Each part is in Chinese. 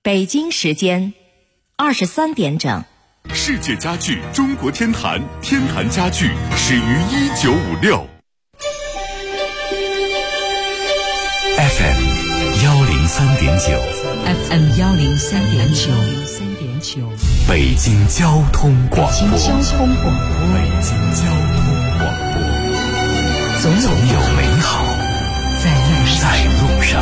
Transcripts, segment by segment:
北京时间23点整。 世界家具中国天坛，天坛家具始于1956。FM 103.9 FM 103.9， 北京交通广播。 北京交通广播，总有美好在路上。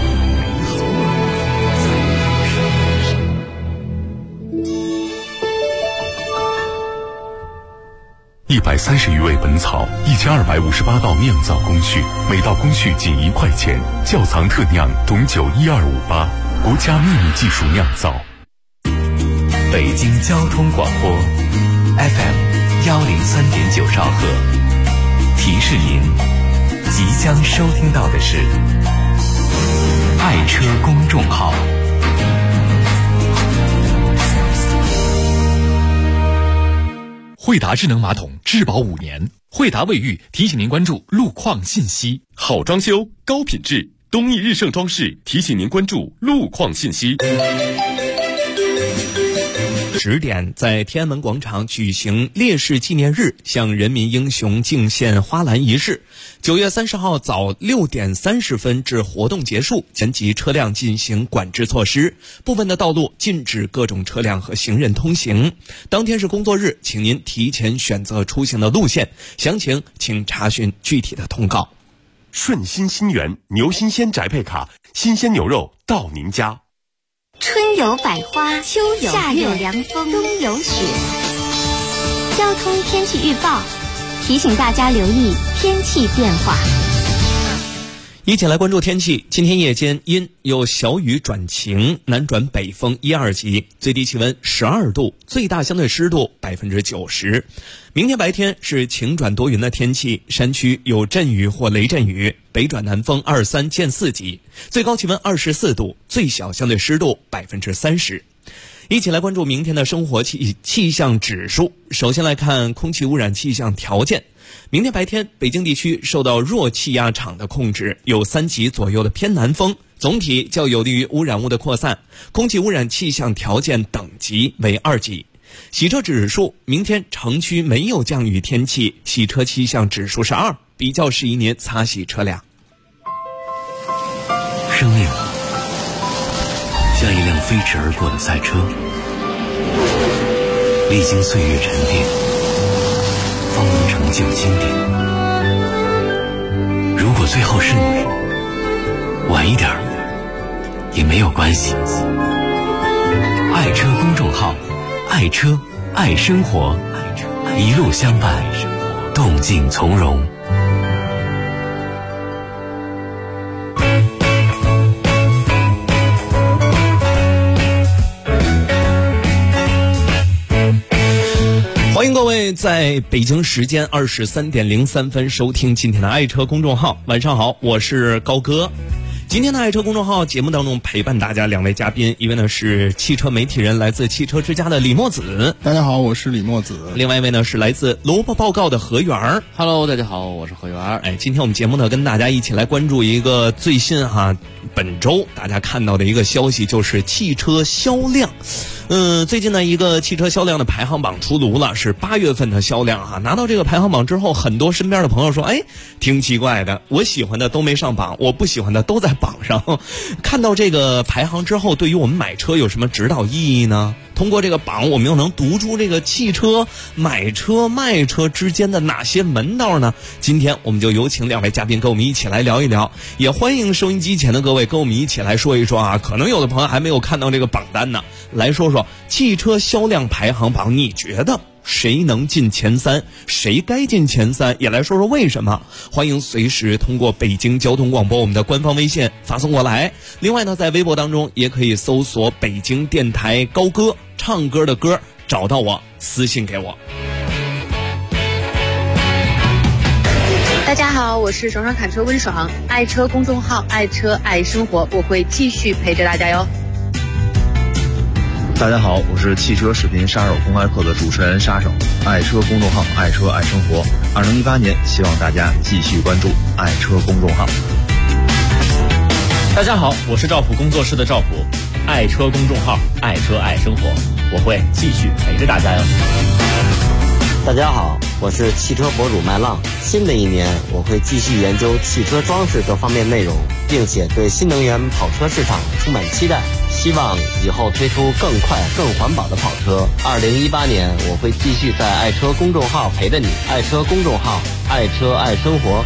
130余味本草，1258道酿造工序，每道工序仅1块钱。窖藏特酿董酒12588，国家秘密技术酿造。 北京交通广播 FM 103.9兆赫，提示您即将收听到的是爱车公众号。 惠达智能马桶质保5年，惠达卫浴提醒您关注路况信息。好装修高品质，东益日盛装饰提醒您关注路况信息。 10点，在天安门广场举行烈士纪念日向人民英雄敬献花篮仪式。9月30号早6点30分至活动结束，全级车辆进行管制措施，部分的道路禁止各种车辆和行人通行。当天是工作日，请您提前选择出行的路线，详情请查询具体的通告。 顺心新源牛新鲜宅配卡，新鲜牛肉到您家。 春有百花，秋有夏有凉风，冬有雪。交通天气预报提醒大家留意天气变化。 一起来关注天气。今天夜间阴，有小雨转晴，南转北风1、2级，最低气温12度，最大相对湿度90%。明天白天是晴转多云的天气，山区有阵雨或雷阵雨，北转南风2、3见4级，最高气温24度，最小相对湿度30%。一起来关注明天的生活气象指数。首先来看空气污染气象条件。明天白天，北京地区受到弱气压场的控制，有3级左右的偏南风，总体较有利于污染物的扩散，空气污染气象条件等级为2级。洗车指数，明天城区没有降雨天气，洗车气象指数是2，比较适宜您擦洗车辆。 生命像一辆飞驰而过的赛车，历经岁月沉淀，方能成就经典。如果最后是你，晚一点也没有关系。爱车公众号，爱车爱生活，一路相伴，动静从容。 欢迎各位在北京时间23点03分收听今天的爱车公众号。晚上好，我是高哥。今天的爱车公众号节目当中陪伴大家2位嘉宾，一位呢是汽车媒体人，来自汽车之家的李墨子。 大家好，我是李墨子。 另外一位呢是来自萝卜报告的何源。 Hello， 大家好，我是何源。 今天我们节目呢跟大家一起来关注一个最新本周大家看到的一个消息，就是汽车销量。最近呢一个汽车销量的排行榜出炉了，是8月份的销量拿到这个排行榜之后，很多身边的朋友说，挺奇怪的，我喜欢的都没上榜，我不喜欢的都在榜上。看到这个排行之后，对于我们买车有什么指导意义呢？通过这个榜，我们又能读出这个汽车买车卖车之间的哪些门道呢？今天我们就有请2位嘉宾跟我们一起来聊一聊，也欢迎收音机前的各位跟我们一起来说一说可能有的朋友还没有看到这个榜单呢，来说说汽车销量排行榜，你觉得谁能进前3，谁该进前3，也来说说为什么。欢迎随时通过北京交通广播我们的官方微信发送过来。另外呢，在微博当中也可以搜索北京电台高歌，唱歌的歌，找到我私信给我。 大家好，我是爽爽侃车温爽，爱车公众号，爱车爱生活，我会继续陪着大家哟。 大家好，我是汽车视频杀手公开课的主持人杀手，爱车公众号，爱车爱生活。2018年，希望大家继续关注爱车公众号。 大家好，我是赵普工作室的赵普。 爱车公众号“爱车爱生活”，我会继续陪着大家哟。 大家好，我是汽车博主麦浪。新的一年，我会继续研究汽车装饰各方面内容，并且对新能源跑车市场充满期待。希望以后推出更快、更环保的跑车。2018年，我会继续在爱车公众号陪着你。爱车公众号，爱车爱生活。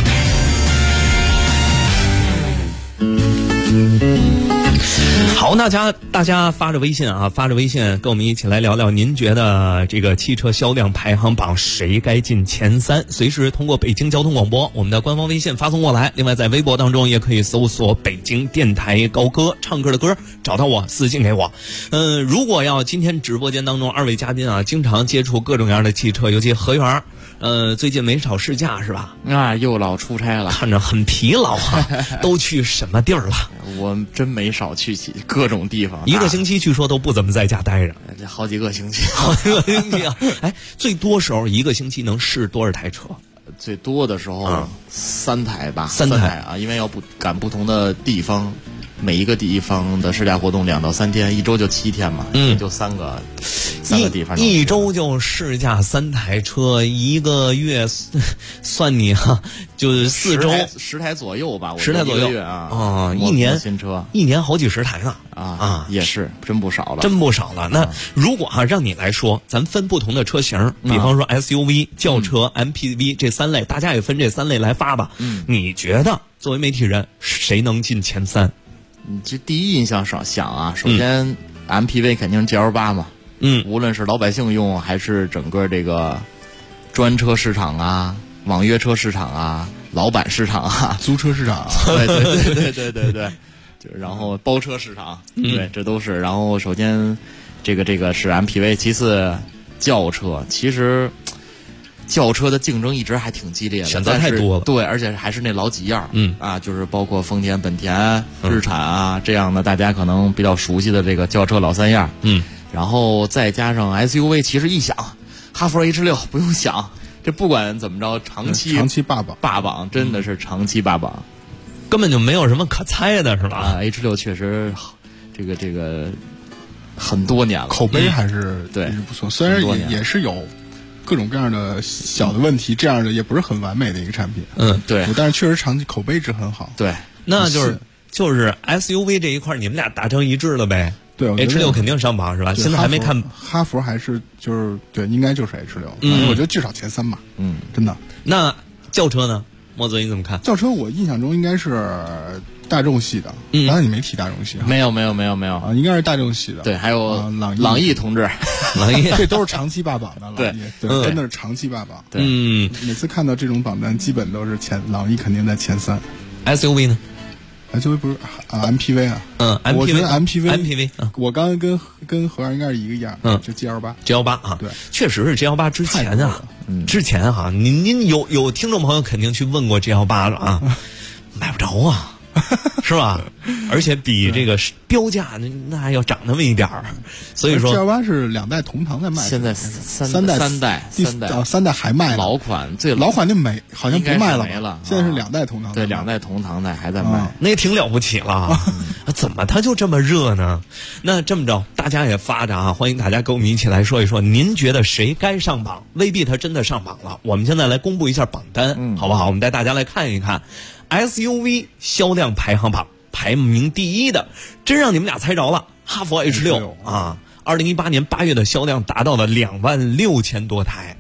好，大家发着微信跟我们一起来聊聊，您觉得这个汽车销量排行榜谁该进前3？随时通过北京交通广播我们的官方微信发送过来。另外在微博当中也可以搜索北京电台高歌，唱歌的歌，找到我私信给我。如果要今天直播间当中2位嘉宾啊，经常接触各种各样的汽车，尤其何源最近没少试驾是吧？ 又老出差了， 看着很疲劳啊。都去什么地儿了？ 我真没少去各种地方， 一个星期据说都不怎么在家待着， 这好几个星期啊！哎，最多时候一个星期能试多少台车？ 最多的时候3台吧，3 台啊，因为要赶不同的地方。每一个地方的试驾活动2到3天，1周就7天嘛，就3个地方。 一周就试驾3台车，1个月算你就是4周 10台左右吧 ，10台左右啊！ 一年新车， 一年好几十台呢也是真不少了， 真不少了。那如果让你来说，咱分不同的车型，比方说 SUV、轿车、MPV 这3类，大家也分这3类来发吧。你觉得作为媒体人，谁能进前3？ 你这第一印象想啊，首先 MPV 肯定是 GL8 嘛，无论是老百姓用还是整个这个专车市场啊、网约车市场啊、老板市场啊、 租车市场啊， 对，然后包车市场，对，这都是。然后首先这个是 MPV， 其次轿车，其实轿车的竞争一直还挺激烈的， 选择太多了。 对，而且还是那老几样，就是包括丰田、本田、日产啊这样的大家可能比较熟悉的这个轿车老3样，然后再加上 SUV， 其实一想，哈弗 H6 不用想，这不管怎么着，长期霸榜，真的是长期霸榜， 根本就没有什么可猜的，是吧 ？H6 确实，这个很多年了， 口碑还是对不错，虽然也是有各种各样的小的问题，这样的也不是很完美的一个产品。 对， 但是确实长期口碑一直很好。 对， 那就是 SUV 这一块，你们俩达成一致了呗？ 对 ，H6 肯定上榜是吧？现在还没看哈弗还是对，应该就是 H6。我觉得至少前3吧。真的。 那轿车呢？莫泽你怎么看？ 轿车我印象中应该是大众系的，刚才你没提大众系， 没有啊， 应该是大众系的。 对，还有朗逸同志， 朗逸这都是长期霸榜的， 对， 真的是长期霸榜。 对， 每次看到这种榜单，基本都是朗逸肯定在前3。 SUV 呢 ？SUV 不是MPV 啊？我觉得 MPV， 我刚刚跟何应该是一个样，就 GL8 啊， 对， 确实是 GL8 之前啊，您有听众朋友肯定去问过 GL8 了啊，买不着啊。是吧？而且比这个标价那还要涨那么一点儿，所以说 GL8是2代同堂在卖， 现在三代还卖， 老款那好像不卖了， 没了， 现在是2代同堂， 对，2代同堂的还在卖， 那也挺了不起了。怎么它就这么热呢？那这么着，大家也发着啊，欢迎大家跟我们一起来说一说，您觉得谁该上榜？未必它真的上榜了。我们现在来公布一下榜单，好不好？我们带大家来看一看。SUV 销量排行榜排名第1的，真让你们俩猜着了，哈弗 H6 啊，2018年8月的销量达到了26000多台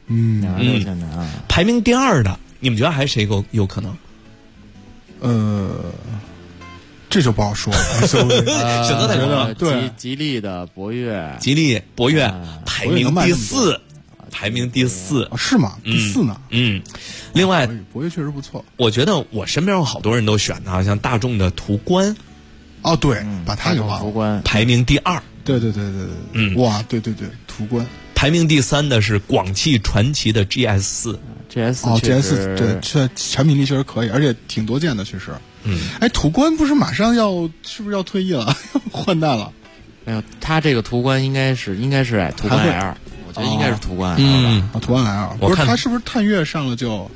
，26000台啊。 排名第2的，你们觉得还谁有可能？ 这就不好说了。选择太多了， 对， 吉利的博越， 排名第4。排名第4 是吗？第4呢？ 另外， 博越确实不错。 我觉得我身边有好多人都选的，像大众的途观。 哦，对，把它给忘了。 途观排名第2。 对，哇，对，途观。 排名第3的是广汽传祺的 GS4。 GS4 对，产品力确实可以，而且挺多见的，确实。途观不是马上是不是要退役了，要换代了？ 没有，它这个途观应该是途观 L。我觉得应该是途观 L 吧， 途观 L 不是它是不是探岳上了就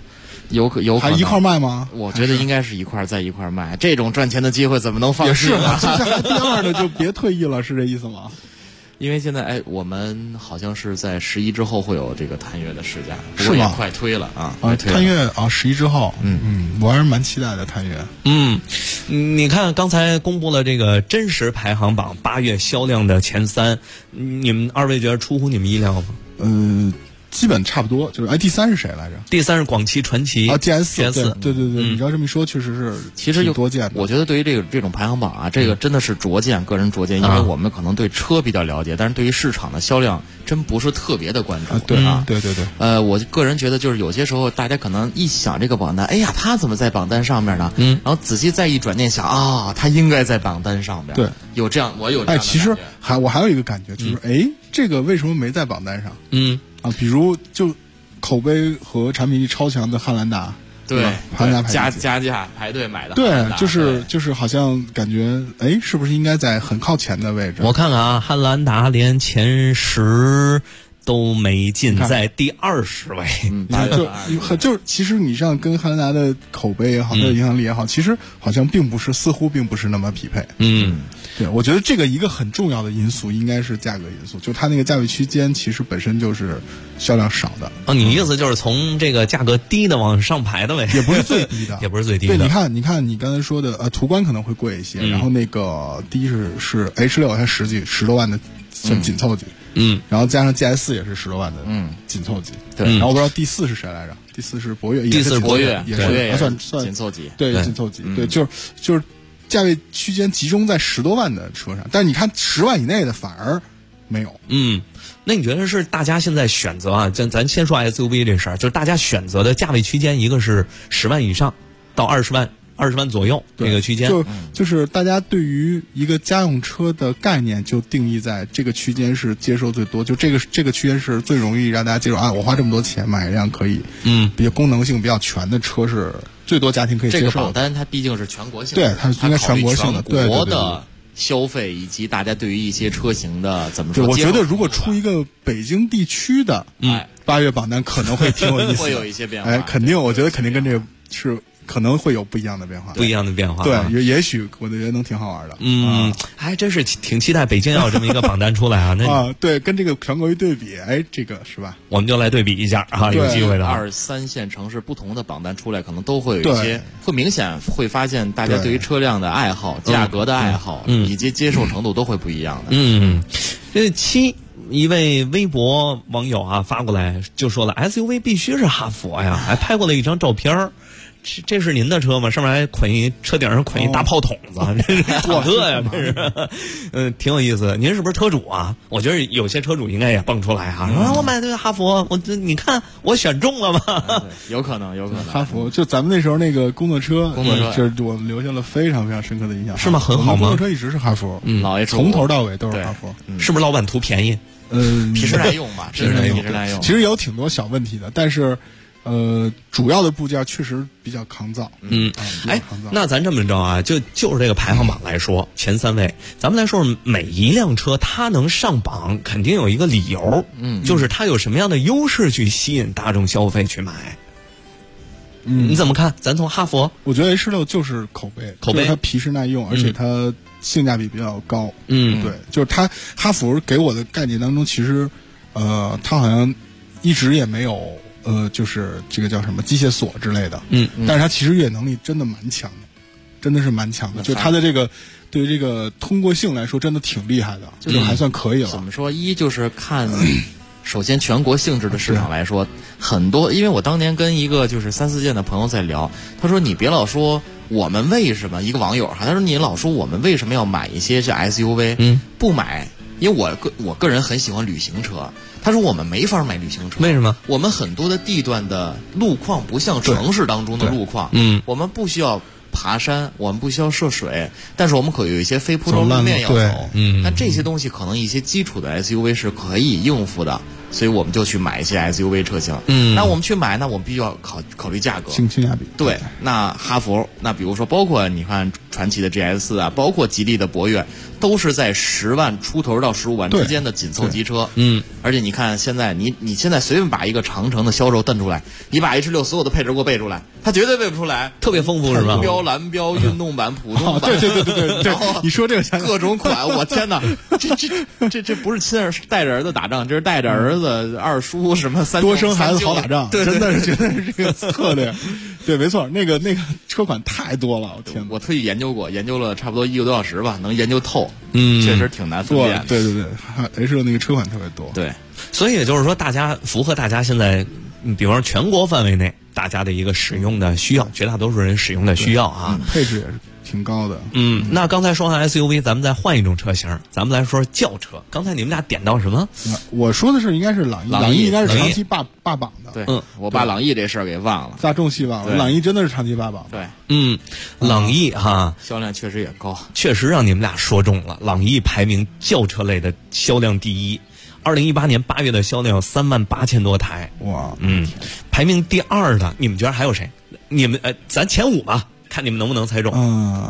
有可能还一块卖吗？ 我觉得应该是一块在一块卖，这种赚钱的机会怎么能放弃呢？ 也是，这还第二的就别退役了，是这意思吗？ 因为现在我们好像是在11之后会有这个探月的试驾， 是吗？ 快推了啊！ 探月啊，11之后，我还是蛮期待的探月。 你看刚才公布了这个真实排行榜8月销量的前3，你们二位觉得出乎你们意料吗？ 基本差不多，就是第3是谁来着？ 第3是广汽传祺 GS4，对，你要这么一说，确实是其实挺多见的。 我觉得对于这种排行榜啊，这个真的是个人拙见，因为我们可能对车比较了解，但是对于市场的销量真不是特别的关注。 对。 我个人觉得就是有些时候大家可能一想这个榜单，哎呀，他怎么在榜单上面呢？然后仔细再一转念想啊，他应该在榜单上面。 对， 有这样的感觉。 其实我还有一个感觉就是，这个为什么没在榜单上？比如就口碑和产品力超强的汉兰达， 对， 汉兰达加价排队买的， 对，就是好像感觉是不是应该在很靠前的位置？ 我看看啊，汉兰达连前10都没进，在第20位。 就其实你像跟汉兰达的口碑也好，它的影响力也好，其实好像似乎并不是那么匹配。对，我觉得这个一个很重要的因素应该是价格因素，就它那个价位区间其实本身就是销量少的。 你意思就是从这个价格低的往上排的呗？ 也不是最低的， 也不是最低的。 对，你看你刚才说的途观可能会贵一些，然后那个第一是 H6， 才10多万的算紧凑级。然后加上 GS4 也是10多万的紧凑级。 对， 然后我不知道第4是谁来着？第4是博越， 第4是博越， 也是算紧凑级。 对，紧凑级。对，就是价位区间集中在10多万的车上，但是你看10万以内的反而没有。 那你觉得是大家现在选择啊？咱先说 SUV 这事儿，就是大家选择的价位区间，一个是10万以上到20万左右这个区间， 就是大家对于一个家用车的概念就定义在这个区间是接受最多，就这个区间是最容易让大家接受啊！我花这么多钱买一辆可以比较功能性比较全的车是最多家庭可以接受的。 这个榜单它毕竟是全国性的， 对，它是应该全国性的， 全国的消费以及大家对于一些车型的怎么说？ 我觉得如果出一个北京地区的8月榜单，可能会挺有意思的， 会有一些变化。 肯定，我觉得肯定跟这个是。可能会有不一样的变化，对，也许我觉得能挺好玩的。 还真是挺期待北京要有这么一个榜单出来啊！ 对，跟这个全国一对比，这个是吧？ 我们就来对比一下啊，有机会的。 2、3线城市不同的榜单出来，可能都会有一些，会明显会发现大家对于车辆的爱好、价格的爱好以及接受程度都会不一样的。 一位微博网友啊发过来就说了 ，SUV 必须是哈佛呀，还拍过了一张照片。这是您的车吗？上面还车顶上捆一大炮筒子，这是坦克呀，这是，挺有意思。您是不是车主啊？我觉得有些车主应该也蹦出来哈，说我买的哈佛，你看我选中了吗？ 有可能。 哈佛就咱们那时候那个工作车，就是我们留下了非常非常深刻的印象。 是吗？很好吗？ 工作车一直是哈佛， 老爷从头到尾都是哈佛。 是不是老板图便宜？ 皮实耐用吧，真是皮实耐用。 其实有挺多小问题的，但是。主要的部件确实比较抗造。 那咱这么着啊，就是这个排行榜来说，前3位，咱们来说每一辆车它能上榜，肯定有一个理由，就是它有什么样的优势去吸引大众消费去买。你怎么看？咱从哈佛， 我觉得 H6就是口碑，它皮实耐用，而且它性价比比较高。对，就是它哈佛给我的概念当中，其实它好像一直也没有。就是这个叫什么机械锁之类的，但是它其实越野能力真的蛮强的，真的是蛮强的。就它的这个对于这个通过性来说，真的挺厉害的，就还算可以了。 怎么说？就是看，首先全国性质的市场来说，很多，因为我当年跟一个就是3、4线的朋友在聊，他说你别老说我们为什么，一个网友哈，他说你老说我们为什么要买一些是 SUV，不买，因为我个人很喜欢旅行车。他说我们没法买旅行车， 为什么？ 我们很多的地段的路况不像城市当中的路况，我们不需要爬山，我们不需要涉水，但是我们可有一些非铺装路面要走，但这些东西可能一些基础的 SUV 是可以应付的，所以我们就去买一些 SUV 车型。那我们去买，那我们必须要考虑价格， 性价比。 对，那哈佛，那比如说包括你看传祺的 GS 啊，包括吉利的博越，都是在10万出头到15万之间的紧凑级车。而且你看现在你现在随便把一个长城的销售瞪出来，你把 H6所有的配置给我背出来，它绝对背不出来， 特别丰富是吧？ 红标、蓝标、运动版、普通版， 对，然后你说这个各种款，我天哪，这不是亲带着儿子打仗，这是带着儿子二叔什么三多生孩子好打仗， 对， 真的是觉得是这个策略。对，没错，那个车款太多了，我天！ 我特意研究了差不多1个多小时吧，能研究透。确实挺难分辨。 对，H6那个车款特别多。 对，所以也就是说，符合大家现在，比方说全国范围内大家的一个使用的需要，绝大多数人使用的需要啊， 配置也是挺高的。 那刚才说完 SUV， 咱们再换一种车型，咱们来说轿车。刚才你们俩点到什么？ 我说的是应该是朗逸应该是长期霸榜的。 对，我把朗逸这事儿给忘了， 大众系忘了，朗逸真的是长期霸榜。 对， 朗逸哈销量确实也高， 确实让你们俩说中了。朗逸排名轿车类的销量第一，2018年8月的销量有38000多台。 哇， 排名第2的，你们觉得还有谁？你们咱前5吧。看你们能不能猜中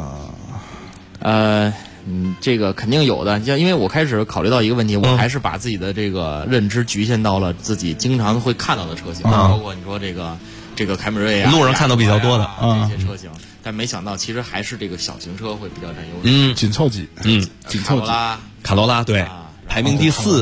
这个肯定有的。因为我开始考虑到一个问题，我还是把自己的这个认知局限到了自己经常会看到的车型，包括你说这个凯美瑞啊， 路上看到比较多的这些车型。但没想到，其实还是这个小型车会比较占优势。 紧凑级，紧凑级， 卡罗拉对，排名第4。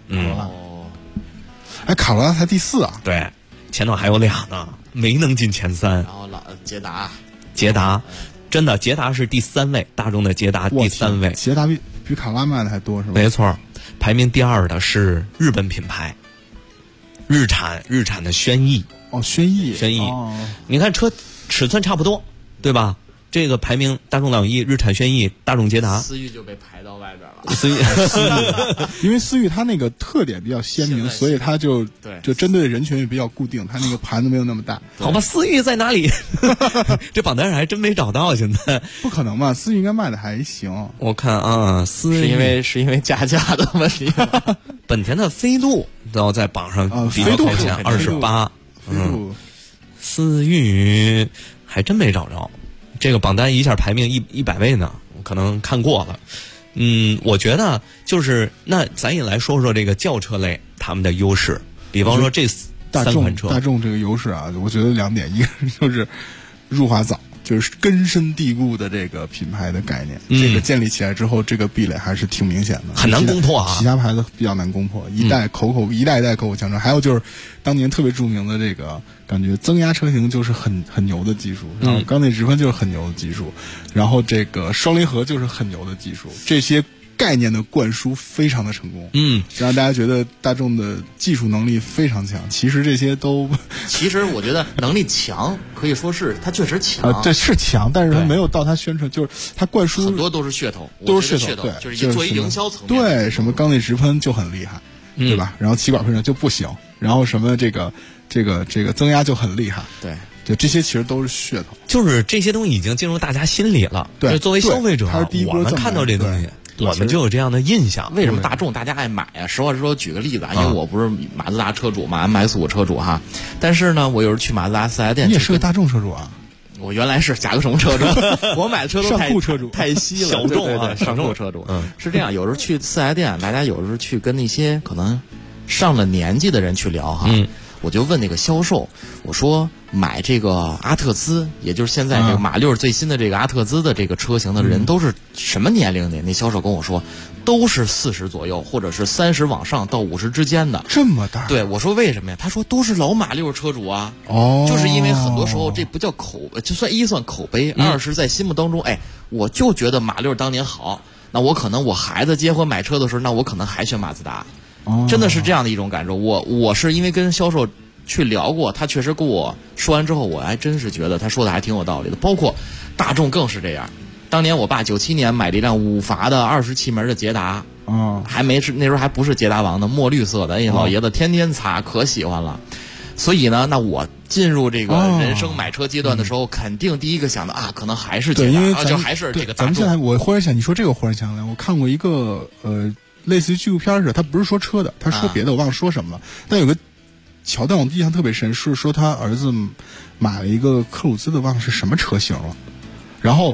卡罗拉才第4啊？ 对，前头还有俩呢，没能进前3。 然后捷达，真的，捷达是第3位，大众的捷达第3位。 捷达比卡罗拉卖的还多是吧？ 没错，排名第2的是日本品牌，日产的轩逸。 轩逸， 你看车尺寸差不多，对吧？这个排名，大众朗逸、日产轩逸、大众捷达。 思域就被排到外边了。 思域， 因为思域它那个特点比较鲜明，所以它就针对的人群也比较固定，它那个盘子没有那么大。 好吧，思域在哪里？这榜单上还真没找到，现在不可能吧？思域应该卖的还行。 我看啊，思域是因为加价的问题。 本田的飞度都在榜上比较靠前，28。思域还真没找着。这个榜单一下排名100位呢，我可能看过了。我觉得就是那咱也来说说这个轿车类他们的优势，比方说这3款车。 大众这个优势啊，我觉得2点，一个就是入华早，就是根深蒂固的这个品牌的概念，这个建立起来之后，这个壁垒还是挺明显的， 很难攻破啊。 其他牌子比较难攻破，一代一代口口相传。还有就是当年特别著名的这个感觉增压车型就是很牛的技术，然后缸内直喷就是很牛的技术，然后这个双离合就是很牛的技术，这些概念的灌输非常的成功，让大家觉得大众的技术能力非常强。其实这些都， 其实我觉得能力强，可以说是它确实强， 这是强，但是它没有到它宣传，就是它灌输很多都是噱头， 都是噱头， 对，就是作为营销层面， 对，什么缸内直喷就很厉害，对吧？然后气管喷射就不行，然后什么这个增压就很厉害， 对。 就这些其实都是噱头， 就是这些东西已经进入大家心里了。 对， 作为消费者，我们看到这东西，我们就有这样的印象。 为什么大众大家爱买啊？实话实说，举个例子啊，因为我不是马自达车主嘛，MX-5车主哈，但是呢，我有时候去马自达4S店， 你也是个大众车主啊？ 我原来是甲壳虫车主，我买的车都上库车主太稀了， 小众啊， 上库车主。是这样，有时候去4S店，大家有时候去跟那些可能上了年纪的人去聊哈。我就问那个销售，我说买这个阿特兹，也就是现在这个马六最新的这个阿特兹的这个车型的人都是什么年龄的？那销售跟我说，都是40左右，或者是30往上到50之间的。 这么大？ 对，我说为什么呀？他说都是老马六车主啊。就是因为很多时候这不叫就算口碑，2是在心目当中，我就觉得马六当年好，那我可能我孩子结婚买车的时候，那我可能还选马自达。真的是这样的一种感受。我是因为跟销售去聊过，他确实跟我说完之后，我还真是觉得他说的还挺有道理的。包括大众更是这样。当年我爸97年买了一辆5阀的27门的捷达，那时候还不是捷达王的，墨绿色的，老爷子天天擦，可喜欢了。所以呢，那我进入这个人生买车阶段的时候，肯定第一个想的可能还是捷达，就还是这个大众。 咱们现在我忽然想，你说这个忽然想起来，我看过一个类似于纪录片似的，他不是说车的，他说别的，我忘了说什么了。但有个桥段我印象特别深，是说他儿子买了一个克鲁兹的，忘了是什么车型了。然后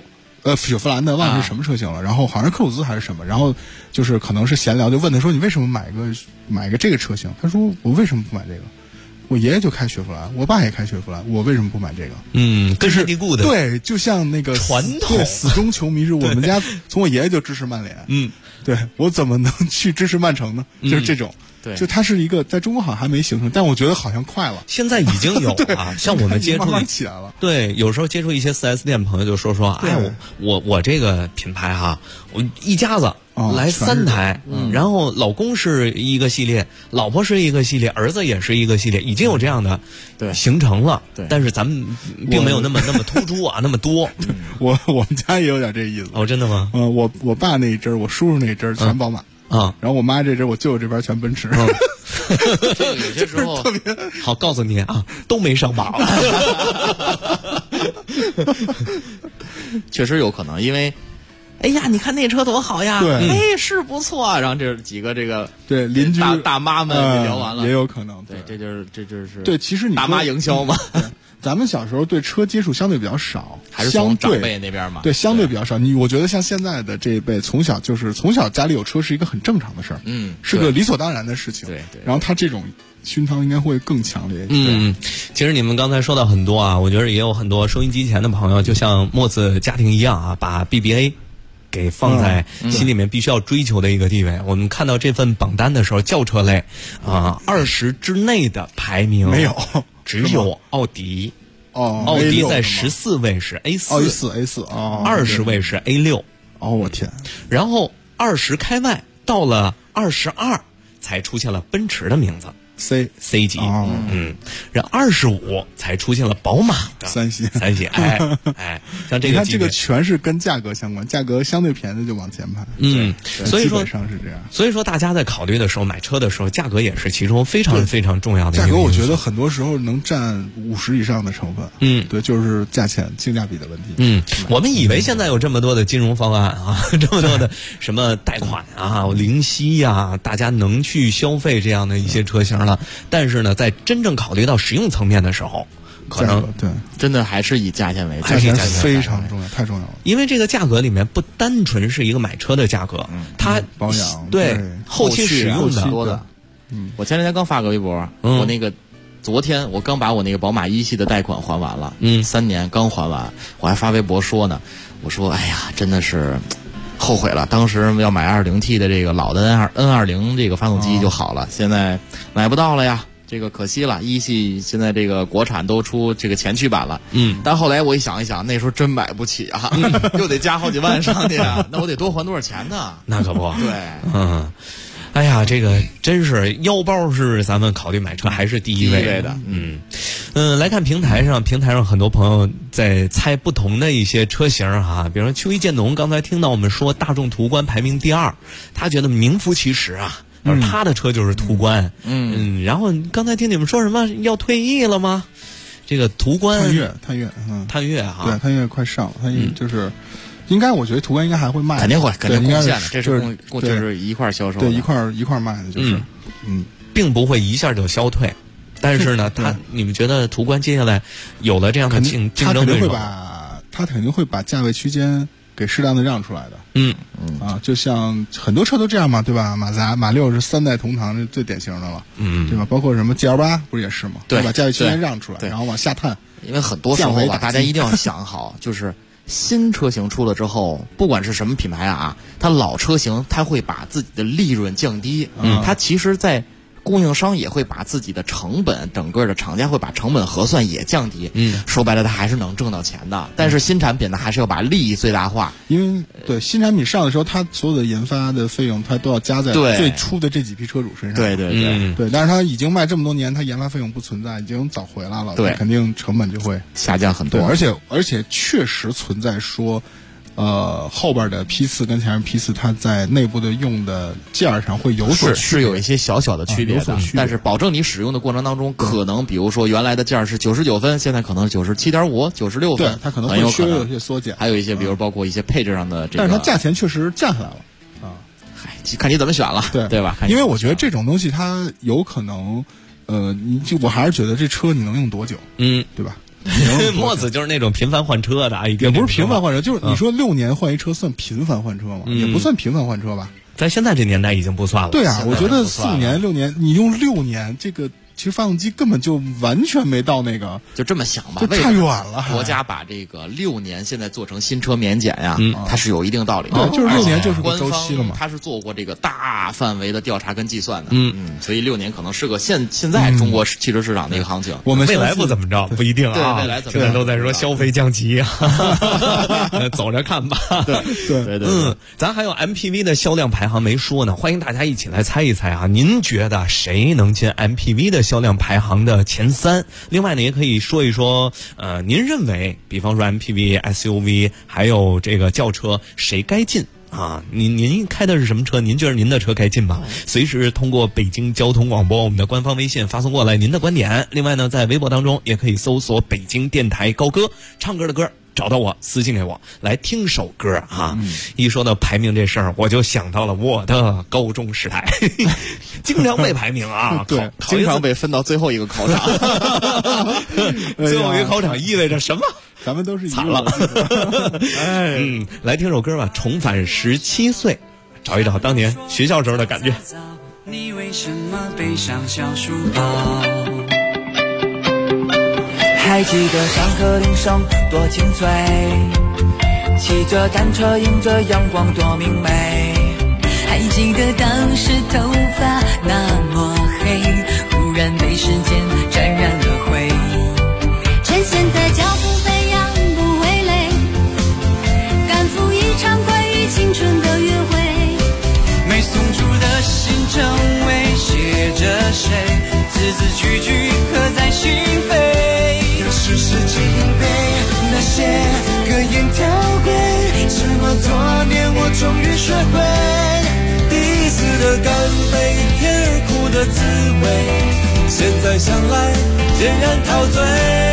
雪佛兰的，忘了是什么车型了，然后好像是克鲁兹还是什么，然后就是可能是闲聊，就问他说你为什么买个这个车型？他说我为什么不买这个？我爷爷就开雪佛兰，我爸也开雪佛兰，我为什么不买这个？ 根深蒂固的， 对，就像那个传统对死忠球迷是我们家从我爷爷就支持曼联，对我怎么能去支持曼城呢？就是这种。 对， 就它是一个在中国好像还没形成，但我觉得好像快了。 现在已经有啊，像我们接触慢慢起来了。 对，有时候接触一些 4S 店朋友就说，哎，我这个品牌哈，我一家子来3台，然后老公是一个系列，老婆是一个系列，儿子也是一个系列，已经有这样的形成了。 对， 但是咱们并没有那么突出啊，那么多。 我们家也有点这意思。 哦，真的吗？ 我爸那一支，我叔叔那一支全宝马。然后我妈这支，我舅舅这边全奔驰。 这个有些时候特别好，告诉你啊，都没上榜。 确实有可能，因为，哎呀，你看那车多好呀，哎是不错。然后这几个这个对邻居大妈们聊完了， 也有可能。 对，这就是对，其实你大妈营销嘛。 咱们小时候对车接触相对比较少， 还是从长辈那边嘛？ 对，相对比较少。我觉得像现在的这一辈，从小家里有车是一个很正常的事儿，是个理所当然的事情。 对。 然后他这种熏陶应该会更强烈。 其实你们刚才说到很多啊，我觉得也有很多收音机前的朋友，就像墨子家庭一样啊，把 BBA 给放在心里面必须要追求的一个地位。我们看到这份榜单的时候，轿车类20之内的排名没有。 只有奥迪，奥迪在14位是 A4 20位是 A6。 我天！ 然后20开外到了22，才出现了奔驰的名字 C 级，然后25才出现了宝马的三系， 哎，像这个你看这个全是跟价格相关，价格相对便宜的就往前排， 所以说基本上是这样。 所以说大家在考虑的时候，买车的时候，价格也是其中非常非常重要的一个因素。 价格我觉得很多时候能占50以上的成分，对，就是价钱性价比的问题。 我们以为现在有这么多的金融方案啊，这么多的什么贷款啊、零息呀，大家能去消费这样的一些车型了。但是呢，在真正考虑到实用层面的时候，可能对真的还是以价钱为主， 价钱非常重要，太重要了。 因为这个价格里面不单纯是一个买车的价格，它保养对后期使用的多的。我前两天刚发个微博，我那个昨天我刚把我那个宝马1系的贷款还完了，3年刚还完，我还发微博说呢，我说哎呀，真的是后悔了，当时要买2.0T 的这个老的 N20 这个发动机就好了，现在买不到了呀，这个可惜了。1系现在这个国产都出这个前驱版了，但后来我一想一想，那时候真买不起啊，又得加好几万上去啊，那我得多还多少钱呢？ 那可不， 对， 哎呀，这个真是腰包是咱们考虑买车还是第一位的。 来看平台上很多朋友在猜不同的一些车型哈，比如说秋意渐浓，刚才听到我们说大众途观排名第2，他觉得名副其实啊，而他的车就是途观。然后刚才听你们说什么要退役了吗？这个途观探岳哈， 对，探岳快上了，探岳就是应该，我觉得途观应该还会卖， 肯定会，肯定贡献的，这是就是一块销售， 对，一块卖的，就是并不会一下就消退。但是呢，你们觉得途观接下来有了这样的竞争对手， 他肯定会把价位区间给适当的让出来的。就像很多车都这样嘛，对吧？马自达、马6是3代同堂，是最典型的了，对吧？包括什么 GL8 不是也是吗？ 对， 把价位区间让出来，然后往下探。 因为很多时候吧，大家一定要想好，就是新车型出了之后，不管是什么品牌啊，它老车型它会把自己的利润降低，它其实在供应商也会把自己的成本，整个的厂家会把成本核算也降低。说白了，它还是能挣到钱的。但是新产品呢，还是要把利益最大化。 因为对新产品上的时候，它所有的研发的费用，它都要加在最初的这几批车主身上。 对。 但是它已经卖这么多年，它研发费用不存在，已经早回来了，对，肯定成本就会下降很多。 而且确实存在说。后边的P4跟前面P4，它在内部的用的件上会有所是有一些小小的区别的，但是保证你使用的过程当中，可能比如说原来的件是99分，现在可能97.5、96分， 对，它可能会稍微有些缩减， 还有一些比如包括一些配置上的这个， 但是它价钱确实降下来了看你怎么选了，对吧？ 因为我觉得这种东西它有可能，我还是觉得这车你能用多久，对吧？ 墨子就是那种频繁换车的， 也不是频繁换车，就是你说6年换一车算频繁换车吗？也不算频繁换车吧。 在现在这年代已经不算了。 对啊，我觉得4年6年，你用6年这个。其实发动机根本就完全没到那个， 就这么想吧， 就太远了。 国家把这个6年现在做成新车免检呀，它是有一定道理的。 对，就是6年就是个周期了嘛。 它是做过这个大范围的调查跟计算的。所以6年可能是个现在中国汽车市场的一个行情。 我们未来不怎么着，不一定啊。 对，未来怎么着？ 现在都在说消费降级啊，走着看吧。 对。 咱还有 MPV 的销量排行没说呢，欢迎大家一起来猜一猜啊！您觉得谁能进 MPV 的销量排行的前3？另外呢，也可以说一说，您认为，比方说 MPV、SUV 还有这个轿车，谁该进啊？您开的是什么车？您觉得您的车该进吗？随时通过北京交通广播我们的官方微信发送过来您的观点。另外呢，在微博当中也可以搜索北京电台高歌，唱歌的歌。找到我，私信给我，来听首歌啊！一说到排名这事儿，我就想到了我的高中时代，经常被排名啊， 对，经常被分到最后一个考场。 最后一个考场意味着什么？ 咱们都是惨了。来听首歌吧，《重返17岁》，找一找当年学校时候的感觉。 你为什么背上小书包？还记得上课铃声多清脆，骑着单车迎着阳光多明媚，还记得当时头发那么黑，忽然被时间沾染了灰，趁现在脚步飞扬不会累，赶赴一场关于青春的约会，没送出的信成为写着谁，字字句句刻在心扉，是世纪硬币，那些格言条规，这么多年我终于学会，第一次的干杯，甜而苦的滋味，现在想来仍然陶醉。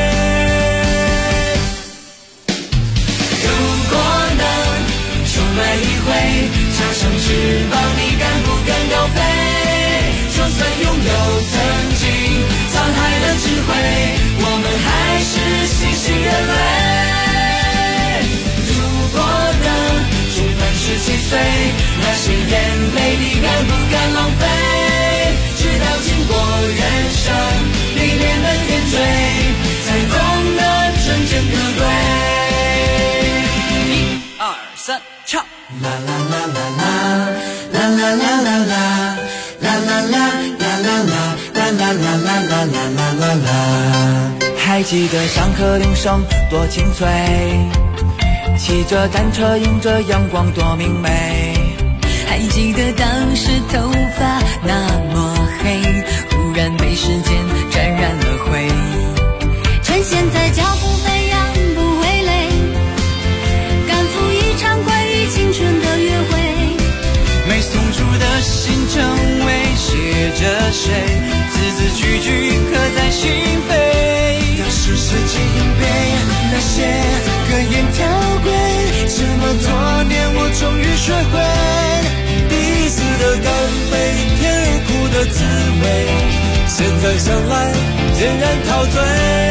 如果能重来一回，插上翅膀，你敢不敢高飞？就算拥有曾经沧海的智慧，我们还是新兴人类。如果能重返17岁，那些眼泪你敢不敢浪费？直到经过人生历练的点缀，才懂得真正可贵。1、2、3，唱！啦啦啦啦啦，啦啦啦啦啦，啦啦啦啦啦啦，啦啦啦啦啦啦啦啦。还记得上课铃声多清脆，骑着单车迎着阳光多明媚，还记得当时头发那么黑，忽然被时间沾染了灰，趁现在脚步飞扬不会累，赶赴一场关于青春的约会，没送出的信成为写着谁，字字句句刻在心扉，是世纪硬币，那些格言条规，这么多年我终于学会，第一次的干杯，甜而苦的滋味，现在想来仍然陶醉。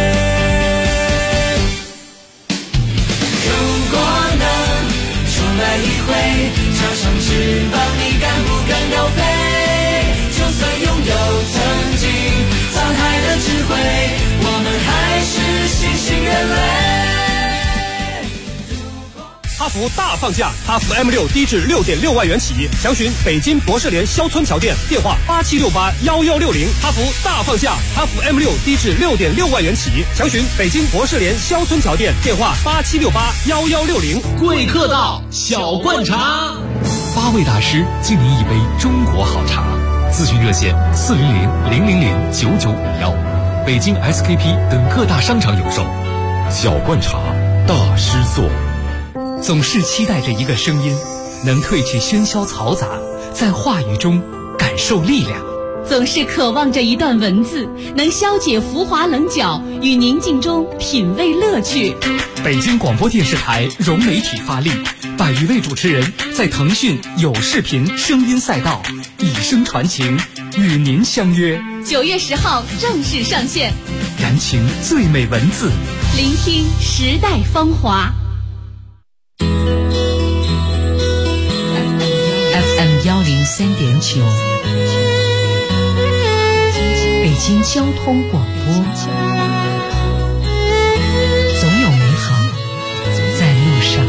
如果能重来一回，插上翅膀，你敢不敢高飞？就算拥有曾经沧海的智慧，我们还是新兴人类。 哈弗大放价，哈弗 M6 低至 6.6 万元起，详询北京博士联肖村桥店，电话87681160。哈弗大放价，哈弗 M6 低至 6.6 万元起，详询北京博士联肖村桥店，电话87681160。 贵客到，小罐茶 ，8位大师敬您一杯中国好茶。咨询热线400-000-9951，北京 SKP 等各大商场有售。小罐茶，大师做。 总是期待着一个声音，能褪去喧嚣嘈杂，在话语中感受力量。 总是渴望着一段文字，能消解浮华棱角，与宁静中品味乐趣。 北京广播电视台融媒体发力，100余位主持人在腾讯有视频声音赛道以声传情，与您相约。 9月10号正式上线。 燃情最美文字， 聆听时代芳华。 FM 103.9，北京交通广播。总有美好在路上。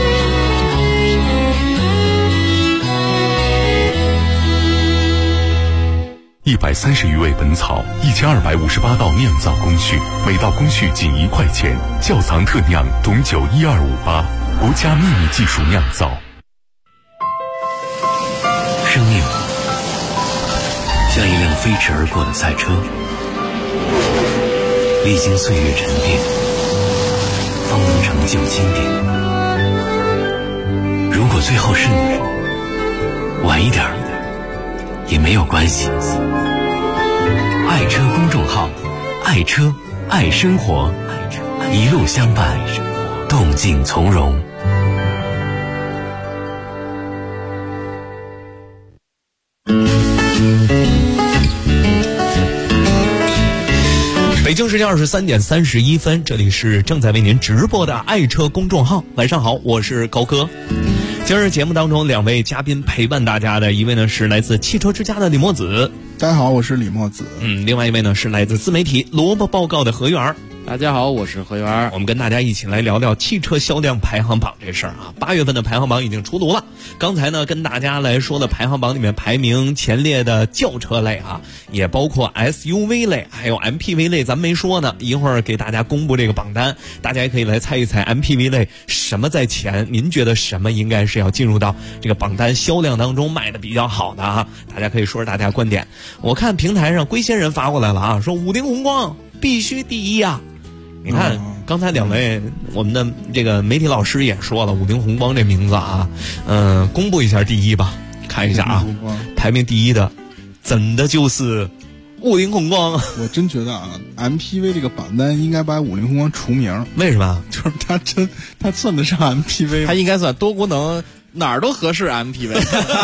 130余味本草，1258道酿造工序，每道工序仅1块钱。窖藏特酿董酒12588，国家秘密技术酿造。 生命像一辆飞驰而过的赛车，历经岁月沉淀，方能成就经典。如果最后是你，晚一点也没有关系。爱车公众号，爱车爱生活，一路相伴，动静从容。 北京时间23点31分，这里是正在为您直播的爱车公众号。晚上好，我是高哥。今儿节目当中，2位嘉宾陪伴大家的，一位呢是来自汽车之家的李墨子， 大家好，我是李墨子。 另外一位呢是来自自媒体萝卜报告的何源。 大家好，我是何源。 我们跟大家一起来聊聊汽车销量排行榜这事儿啊。8月份的排行榜已经出炉了。刚才呢跟大家来说的排行榜里面排名前列的轿车类啊，也包括 SUV 类，还有 MPV 类，咱没说呢。一会儿给大家公布这个榜单，大家也可以来猜一猜 MPV 类什么在前，您觉得什么应该是要进入到这个榜单销量当中卖的比较好的啊？大家可以说说大家观点。我看平台上龟仙人发过来了啊，说五菱宏光必须第一啊。你看，刚才2位我们的这个媒体老师也说了，五菱宏光这名字啊，公布一下第一吧，看一下啊，排名第一的，真的就是五菱宏光。 我真觉得啊 ，MPV 这个榜单应该把五菱宏光除名。 为什么？ 就是它算得上 MPV 吗？ 它应该算多功能，哪儿都合适 MPV。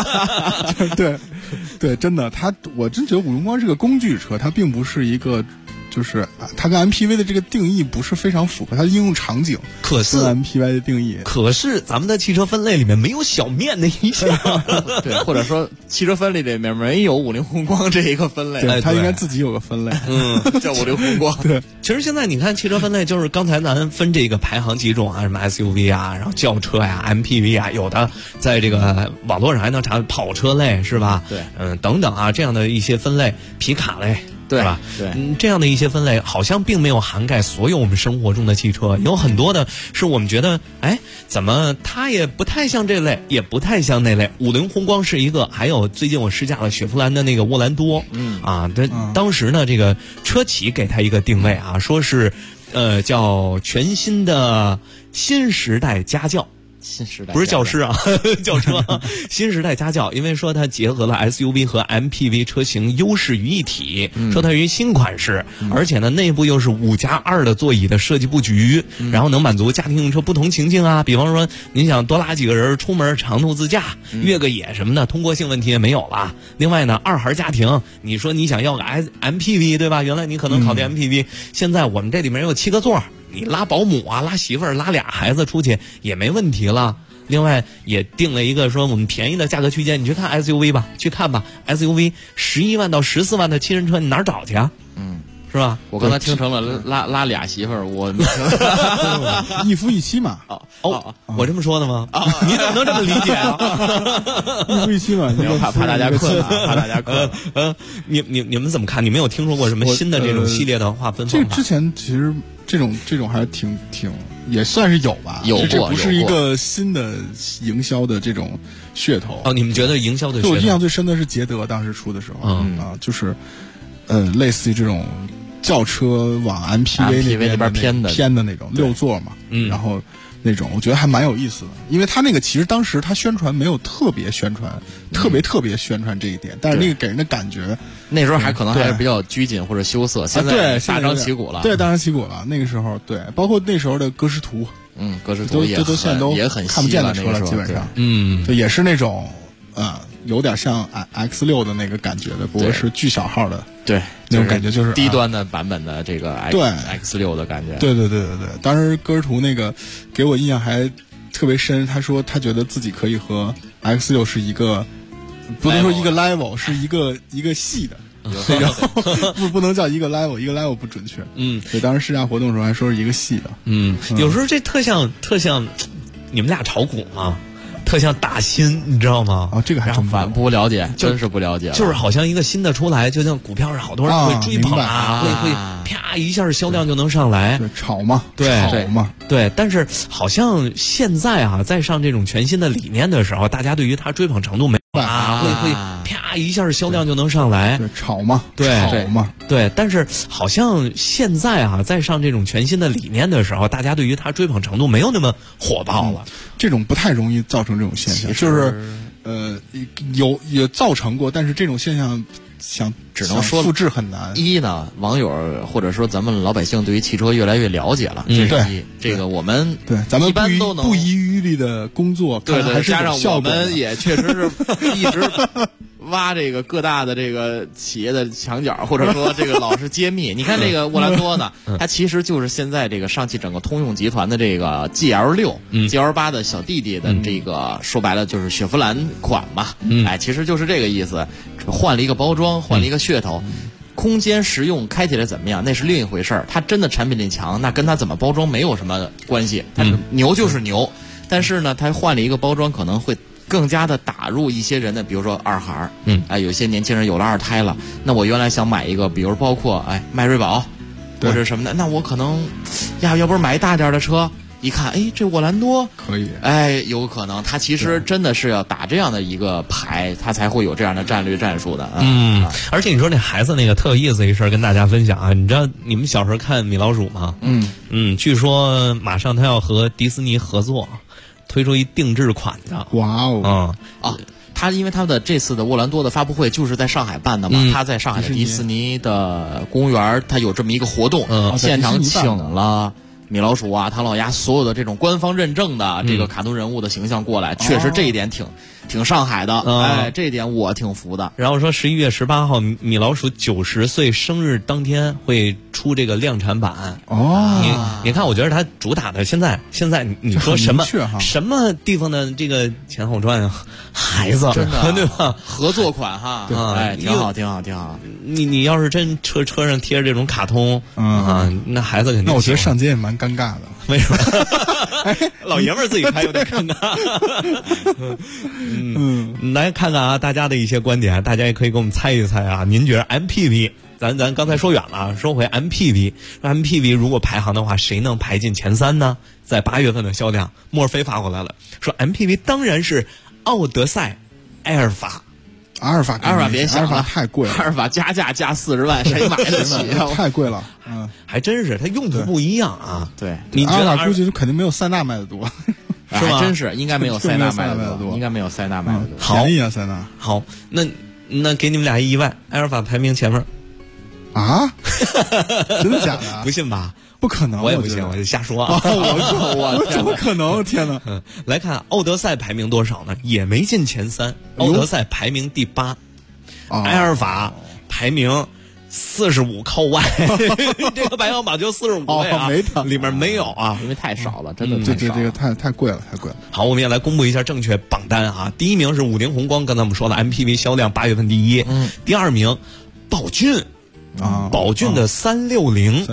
对，真的，我真觉得五菱宏光是个工具车，它并不是一个。就是它跟 MPV 的这个定义不是非常符合它的应用场景， 可是 MPV 的定义， 可是咱们的汽车分类里面没有小面的一项， 对，或者说汽车分类里面没有五菱宏光这一个分类， 对，它应该自己有个分类， 叫五菱宏光。 对， 其实现在你看汽车分类，就是刚才咱分这个排行几种啊，什么 SUV 啊，然后轿车呀、MPV 啊，有的在这个网络上还能查跑车类是吧？ 对， 等等啊，这样的一些分类，皮卡类。 对吧？ 对， 这样的一些分类好像并没有涵盖所有我们生活中的汽车，有很多的是我们觉得，哎，怎么它也不太像这类，也不太像那类。五菱宏光是一个，还有最近我试驾了雪佛兰的那个沃兰多，当时呢，这个车企给它一个定位啊，说是，叫全新的新时代家轿。 新时代不是教师啊，轿车新时代家轿，因为说它结合了 SUV 和 MPV 车型优势于一体，说它是一新款式，而且呢内部又是5+2的座椅的设计布局，然后能满足家庭用车不同情境啊，比方说您想多拉几个人出门长途自驾，越个野什么的，通过性问题也没有了。另外呢，2孩家庭，你说你想要个 MPV 对吧？原来你可能考虑 MPV，现在我们这里面有7个座。你拉保姆啊，拉媳妇儿，拉俩孩子出去也没问题了。另外也定了一个说我们便宜的价格区间，你去看 SUV 吧，去看吧 ，SUV 11万到14万的7人车，你哪儿找去啊？是吧？ 我刚才听成了拉俩媳妇儿，我一夫一妻嘛。 我这么说的吗？你怎么能这么理解啊？ 一夫一妻嘛， 怕大家困了，怕大家困了。 你们怎么看？你们有听说过什么新的这种系列的划分方法？ 这之前其实这种还是挺也算是有吧， 有过， 这不是一个新的营销的这种噱头。 哦，你们觉得营销的噱头？ 我印象最深的是捷德当时出的时候，就是类似于这种。轿车往 MPV 那边偏的那种6座嘛，然后那种我觉得还蛮有意思的，因为他那个其实当时他宣传没有特别宣传这一点，但是那个给人的感觉， 那时候还可能还是比较拘谨或者羞涩，现在大张旗鼓了， 对，大张旗鼓了。那个时候对，包括那时候的歌诗图， 歌诗图都现在都也很看不见的车了，基本上， 对， 也是那种有点像 X6 的那个感觉的，不过是巨小号的， 对， 那种感觉就是低端的版本的这个 X6 的感觉。 对。当时歌图那个给我印象还特别深，他说他觉得自己可以和 X6是一个，不能说一个 level， 是一个系的。然后不能叫一个 level， 一个 level 不准确。对，当时试驾活动的时候还说是一个系的。 有时候这特像你们俩炒股嘛，特像打新，你知道吗？ 这个还真不了解，真是不了解。 就是好像一个新的出来，就像股票上好多人会追捧会啪一下销量就能上来， 对，炒嘛。 对，但是好像现在在上这种全新的理念的时候，大家对于它追捧程度没会啪一下销量就能上来， 对，炒嘛。 对，但是好像现在在上这种全新的理念的时候，大家对于它追捧程度没有那么火爆了， 这种不太容易造成这种现象，就是也造成过，但是这种现象只能说复制很难。 一呢，网友或者说咱们老百姓对于汽车越来越了解了，这是一。这个我们咱们一般都能不遗余力的工作， 对，加上我们也确实是一直挖这个各大的这个企业的墙角，或者说这个老是揭秘。你看这个沃兰多呢，它其实就是现在这个上汽整个通用集团的这个 GL6、GL8 的小弟弟的这个，说白了就是雪佛兰款嘛。其实就是这个意思，换了一个包装，换了一个噱头。空间实用，开起来怎么样？那是另一回事儿。它真的产品力强，那跟它怎么包装没有什么关系。它牛就是牛，但是呢，它换了一个包装，可能会更加的打入一些人的，比如说二孩有些年轻人有了二胎了，那我原来想买一个，比如包括迈锐宝或者什么的，那我可能要不是买一大点的车。一看，这沃兰多可以， 有可能，他其实真的是要打这样的一个牌，他才会有这样的战略战术的。 而且你说那孩子那个特有意思一事跟大家分享啊，你知道你们小时候看米老鼠吗？据说马上他要和迪士尼合作，推出一定制款的。 哇哦！ 他因为他的这次的沃兰多的发布会就是在上海办的嘛，他在上海的迪士尼的公园，他有这么一个活动，现场请了米老鼠啊、唐老鸭所有的这种官方认证的这个卡通人物的形象过来，确实这一点挺上海的，这一点我挺服的。 然后说11月18号米老鼠90岁生日当天会出这个量产版。你看，我觉得它主打的现在你说什么地方的这个钱好赚啊？孩子真的对吧？ 合作款哈，挺好。 你要是真车上贴着这种卡通那孩子肯定。 那我觉得上街也蛮尴尬的。 为什么？老爷们儿自己开有点尴尬。来看看啊，大家的一些观点，大家也可以给我们猜一猜啊。您觉得 MPV， 咱刚才说远了，说回 MPV 如果排行的话，谁能排进前3呢？在8月份的销量，莫尔菲发过来了，说 MPV 当然是奥德赛、埃尔法。 阿尔法别想了， 太贵了。 阿尔法加价加40万，谁买得起？ 太贵了。 还真是，它用途不一样啊。 对， 你阿尔法估计肯定没有塞纳卖的多， 是吗？真是，应该没有塞纳卖的多，应该没有塞纳卖的多。 好， 便宜啊，塞纳。 好，那给你们俩意外，埃尔法排名前面。 真的假的？ 不信吧？ 不可能， 我也不信，我就瞎说啊！ 我怎么可能？天哪！ 来看奥德赛排名多少呢？也没进前3，奥德赛排名第8，埃尔法排名45靠外，这个排行榜就45位啊，里面没有啊， 因为太少了，真的这个太贵了，太贵了。 好，我们也来公布一下正确榜单啊。第1名是五菱宏光，刚才我们说了 MPV 销量8月份第1，第2名宝骏。宝骏的360，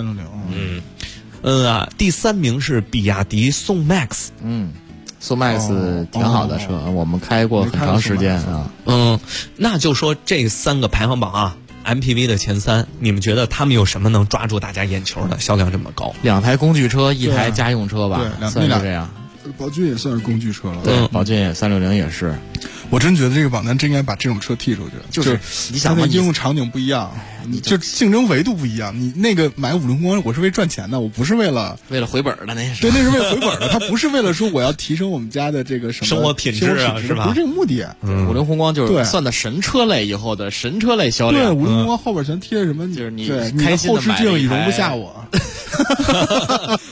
第3名是比亚迪宋 MAX， 宋 MAX 挺好的车，我们开过很长时间啊。 那就说这3个排行榜啊 ，MPV 的前3，你们觉得他们有什么能抓住大家眼球的？销量这么高 ？2台工具车，1台家用车吧，算是这样。 宝骏也算是工具车了， 对，宝骏也360也是。 我真觉得这个榜单真应该把这种车剔出去， 就是你想它的应用场景不一样，就竞争维度不一样。你那个买五菱宏光，我是为赚钱的，我不是为了回本的，那是对，那是为了回本的，它不是为了说我要提升我们家的这个什么生活品质啊，是吧？ 不是这个目的。 五菱宏光就是算的神车类以后的神车类销量。 对，五菱宏光后边全贴着什么？ 就是你开心的后视镜已容不下我。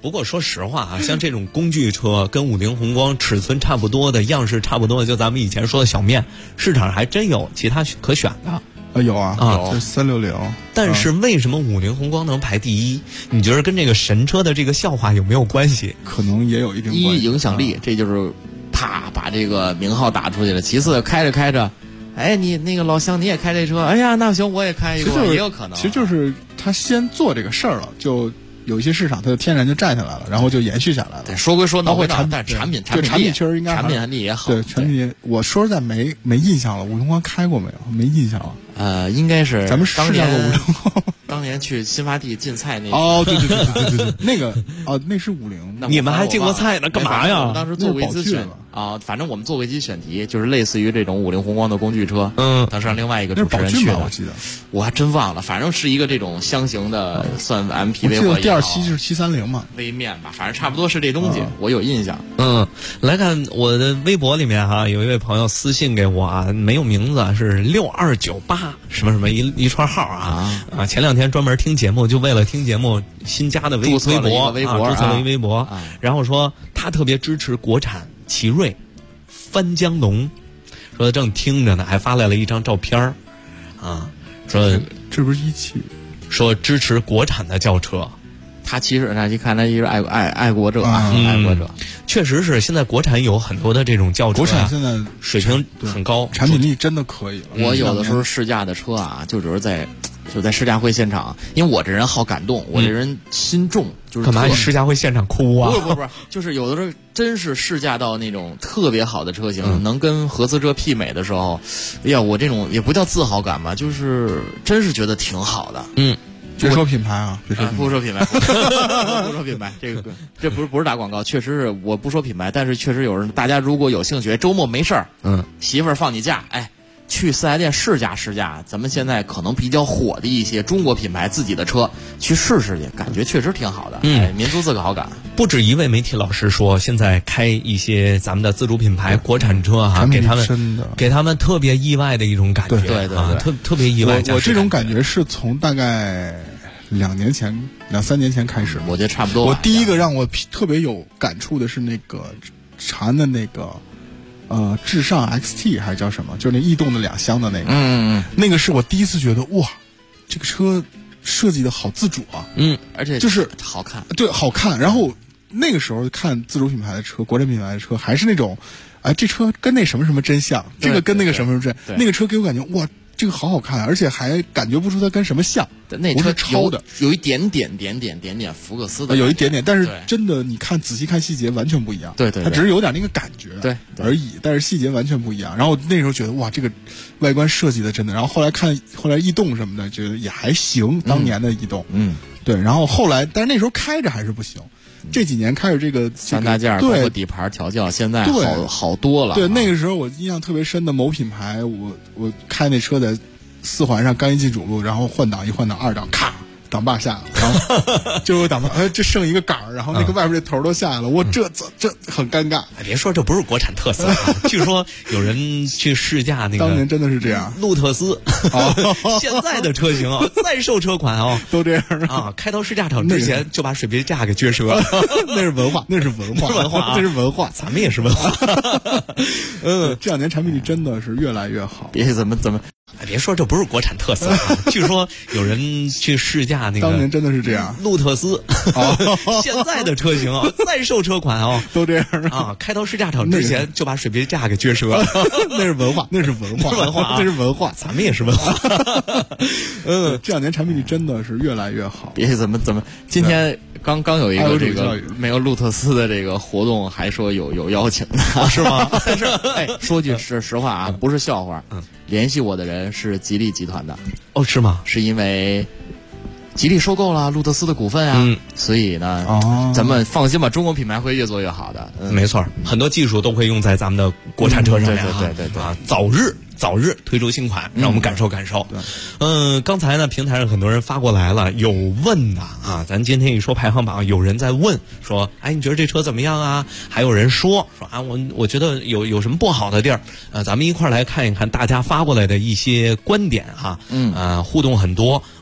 不过说实话啊，像这种工具车跟50宏光尺寸差不多的、样式差不多的，就咱们以前说的小面，市场上还真有其他可选的。 有啊，有360。 但是为什么50宏光能排第一？你觉得跟这个神车的这个笑话有没有关系？ 可能也有一定关系。 影响力，这就是啪把这个名号打出去了。其次开着开着，哎，你那个老乡你也开这车，哎呀，那行我也开一个，也有可能。 其实就是他先做这个事儿了，就有一些市场它就天然就占下来了，然后就延续下来了。 对，说归说， 包括产品确实应该产品力也好。 对，产品我说实在没印象了，50宏光开过没有？没印象了。 应该是咱们试驾过50宏光。 当年去新发地进菜那个对，那个那是50。 你们还进过菜呢？干嘛呀？ 我们当时做过一次反正我们做过一期选题，就是类似于这种50宏光的工具车。当时让另外一个主持人去的， 我记得我还真忘了，反正是一个这种箱型的，算 MPV 或者第2期就是730嘛， 微面吧，反正差不多是这东西，我有印象。 来看我的微博里面哈，有一位朋友私信给我啊，没有名字，是6298什么什么一串号啊。前2天专门听节目，就为了听节目新加的微博，注册了一微博，然后说他特别支持国产奇瑞、翻江龙，说正听着呢，还发来了一张照片说这不是17， 说支持国产的轿车。 他其实一看他就是爱国者，爱国者， 确实是现在国产有很多的这种轿车， 国产现在水平很高， 产品力真的可以了。 我有的时候试驾的车啊，就在试驾会现场，因为我这人好感动，我这人心重，就是干嘛试驾会现场哭啊？ 不，就是有的时候真是试驾到那种特别好的车型，能跟合资车媲美的时候，哎呀，我这种也不叫自豪感吧，就是真是觉得挺好的。 别说品牌啊， 不说品牌，不说品牌，这不是打广告，确实是我不说品牌，但是确实有人，大家如果有兴趣，周末没事儿，媳妇儿放你假，去4S店试驾，咱们现在可能比较火的一些中国品牌自己的车去试试去，感觉确实挺好的。民族自豪感。 不止一位媒体老师说，现在开一些咱们的自主品牌国产车哈，给他们特别意外的一种感觉， 对， 特别意外。 我这种感觉是从大概2年前、2、3年前开始， 我觉得差不多。 我第一个让我特别有感触的是那个长安的那个。至上 XT 还是叫什么？就是那逸动的2厢的那个，那个是我第一次觉得哇，这个车设计的好自主啊， 而且就是好看， 对，好看。然后那个时候看自主品牌的车，国产品牌的车，还是那种，这车跟那什么什么真像，这个跟那个什么什么真，那个车给我感觉哇，这个好好看，而且还感觉不出它跟什么像。 那车抄的， 有一点点福克斯的， 有一点点，但是真的你看仔细看细节完全不一样。 对， 它只是有点那个感觉而已，但是细节完全不一样。然后那时候觉得哇，这个外观设计的真的。然后后来逸动什么的，觉得也还行，当年的逸动，对。然后后来，但是那时候开着还是不行。这几年开始这个 3大件，包括底盘调教，现在好多了。 对，那个时候我印象特别深的某品牌，我开那车在4环上刚一进主路，然后换挡2档，咔，挡把下了，然后就有挡把，这剩一个杆儿，然后那个外边这头都下来了，我这很尴尬。 别说这不是国产特色，据说有人去试驾那个， 当年真的是这样， 路特斯，现在的车型在售车款都这样开到试驾场之前就把水杯架给撅折了， 那是文化，那是文化， 咱们也是文化。 这2年产品力真的是越来越好。 别怎么。 别说这不是国产特色，据说有人去试驾那个， 当年真的是这样， 路特斯，现在的车型在售车款都这样开到试驾场之前就把水杯架给撅折了， 那是文化，那是文化，这是文化， 咱们也是文化。 这2年产品力真的是越来越好。 别怎么，今天刚有一个这个没有路特斯的这个活动，还说有邀请的， 是吗？ 但是说句实话啊，不是笑话，联系我的人是吉利集团的。 是吗？ 是因为吉利收购了路特斯的股份啊，所以呢，咱们放心吧，中国品牌会越做越好的。 没错，很多技术都会用在咱们的国产车上面。 对， 早日推出新款，让我们感受感受。刚才呢，平台上很多人发过来了，有问的咱今天一说排行榜，有人在问说，你觉得这车怎么样啊？还有人说我觉得有什么不好的地儿？咱们一块儿来看一看大家发过来的一些观点互动很多。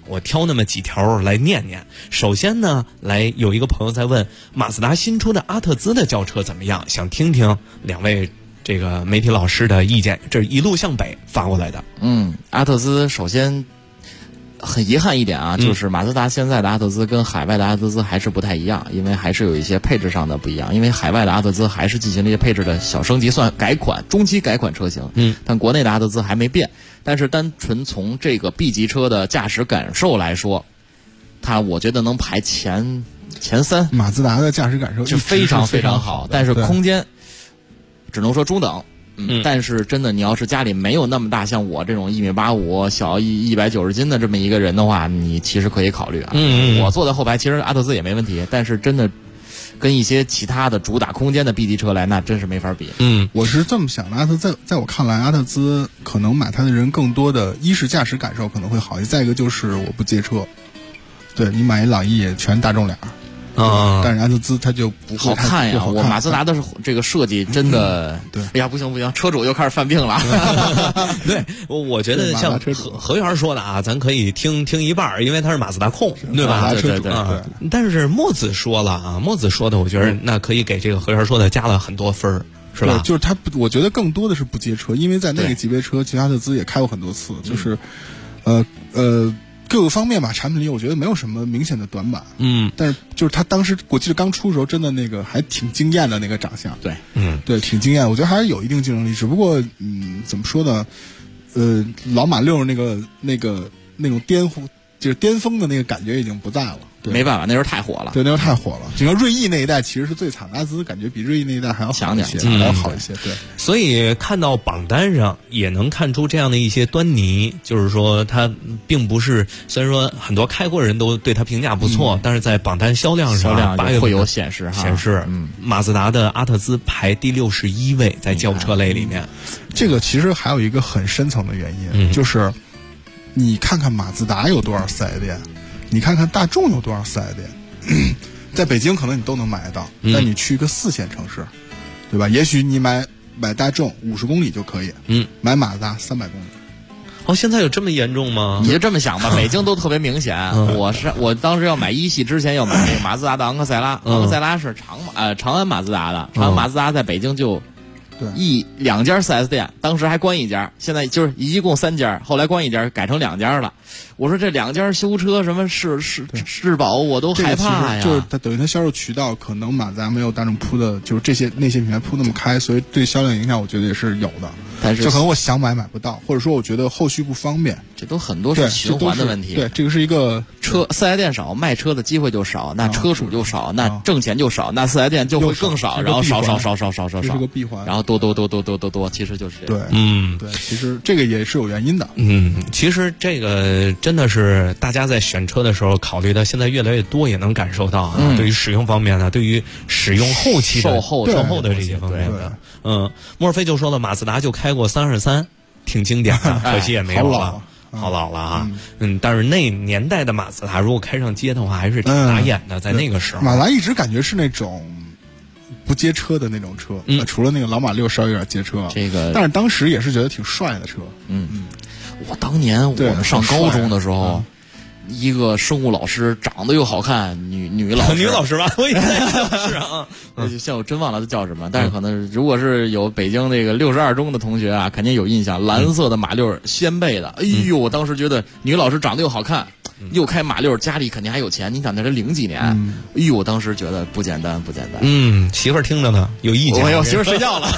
我挑那么几条来念念。首先呢，来有一个朋友在问马自达新出的阿特兹的轿车怎么样，想听听两位这个媒体老师的意见。这是一路向北发过来的。 阿特兹首先很遗憾一点啊，就是马自达现在的阿特兹跟海外的阿特兹还是不太一样，因为还是有一些配置上的不一样。因为海外的阿特兹还是进行了一些配置的小升级，算改款、中期改款车型。但国内的阿特兹还没变。但是单纯从这个 B 级车的驾驶感受来说，我觉得能排前3。 马自达的驾驶感受是非常非常好，但是空间只能说中等。但是真的，你要是家里没有那么大，像我这种1.85米、小190斤的这么一个人的话，你其实可以考虑啊。我坐在后排，其实阿特兹也没问题，但是真的跟一些其他的主打空间的 B 级车来，那真是没法比。 我是这么想的，阿特在我看来，阿特兹可能买它的人更多的，一是驾驶感受可能会好一些，再一个就是我不借车。对，你买一朗逸全大众脸。但是阿特兹它就不好看呀！我马自达的这个设计真的， 对， 哎呀，不行，车主又开始犯病了。 对，我觉得像何源说的啊，咱可以听一半，因为他是马自达控，对吧？ 对。 但是墨子说了啊，墨子说的，我觉得那可以给这个何源说的加了很多分，是吧？ 就是他，我觉得更多的是不接车，因为在那个级别车，其实阿特兹也开过很多次，就是各个方面吧，产品力我觉得没有什么明显的短板。但是就是他当时我记得刚出的时候，真的那个还挺惊艳的那个长相。 对， 对，挺惊艳。我觉得还是有一定竞争力，只不过怎么说呢？老马六那种巅峰的那个感觉已经不在了。对， 没办法，那时候太火了。 对，那时候太火了。整个锐意那一代其实是最惨的，阿特兹感觉比锐意那一代还要强一些，还要好一些。对， 所以看到榜单上也能看出这样的一些端倪，就是说它并不是，虽然说很多开过人都对它评价不错，但是在榜单销量上8月会有显示， 马自达的阿特兹排第61位，在轿车类里面。 这个其实还有一个很深层的原因，就是你看看马自达有多少4S店。你看看大众有多少4S店，在北京可能你都能买得到，但你去一个4线城市，对吧？也许你买大众50公里就可以，买马自达300公里。 现在有这么严重吗？ 你就这么想吧，北京都特别明显。我当时要买一系之前要买那个马自达的昂克赛拉，昂克赛拉是长安马自达的，长安马自达在北京就2家4S店，当时还关一家，现在就是一共3家，后来关一家改成2家了。我说这2家修车什么质保我都害怕呀。 就是它等于它销售渠道可能马自达没有大众铺的，就是那些品牌铺那么开，所以对销量影响我觉得也是有的。 但是就可能我想买不到，或者说我觉得后续不方便， 这都很多是循环的问题。 对，这个是一个 4S店少，卖车的机会就少，那车主就少，那挣钱就少，那4S店就会更少，然后少， 这是个闭环， 然后多，其实就是对，对，其实这个也是有原因的。 其实这个真的是大家在选车的时候考虑的，现在越来越多，也能感受到啊。对于使用方面呢，对于使用后期的售后的这些方面的，莫尔菲就说了，马自达就开过323，挺经典的，可惜也没有了。好老了啊，但是那年代的马自达如果开上街的话，还是挺打眼的。在那个时候， 马自达一直感觉是那种不接车的那种车，除了那个老马6稍微有点接车，但是当时也是觉得挺帅的车。 我当年我们上高中的时候，一个生物老师长得又好看，女老师吧，我以为是啊， 像我真忘了她叫什么，但是可能如果是有北京那个62中的同学啊，肯定有印象，蓝色的马六掀背的，哎呦，我当时觉得女老师长得又好看，又开马六，家里肯定还有钱，你想那是00几年，哎呦，我当时觉得不简单。 媳妇儿听着呢，有意见， 我媳妇儿睡觉了。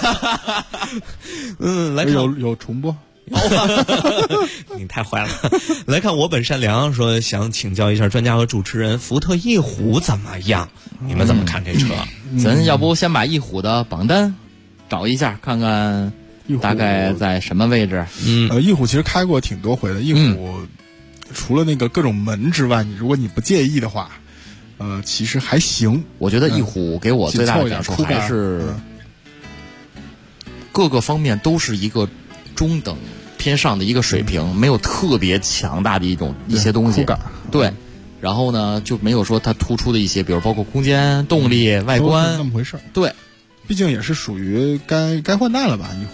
来看有重播。 你太坏了！来看我本善良说，想请教一下专家和主持人，福特翼虎怎么样？你们怎么看这车？ 咱要不先把翼虎的榜单找一下，看看大概在什么位置？ 翼虎其实开过挺多回的。翼虎除了那个各种门之外，如果你不介意的话，其实还行。 我觉得翼虎给我最大的感受还是各个方面都是一个中等偏上的一个水平，没有特别强大的一些东西。对，然后呢就没有说它突出的一些，比如包括空间、动力、外观那么回事。 对， 毕竟也是属于该换代了吧？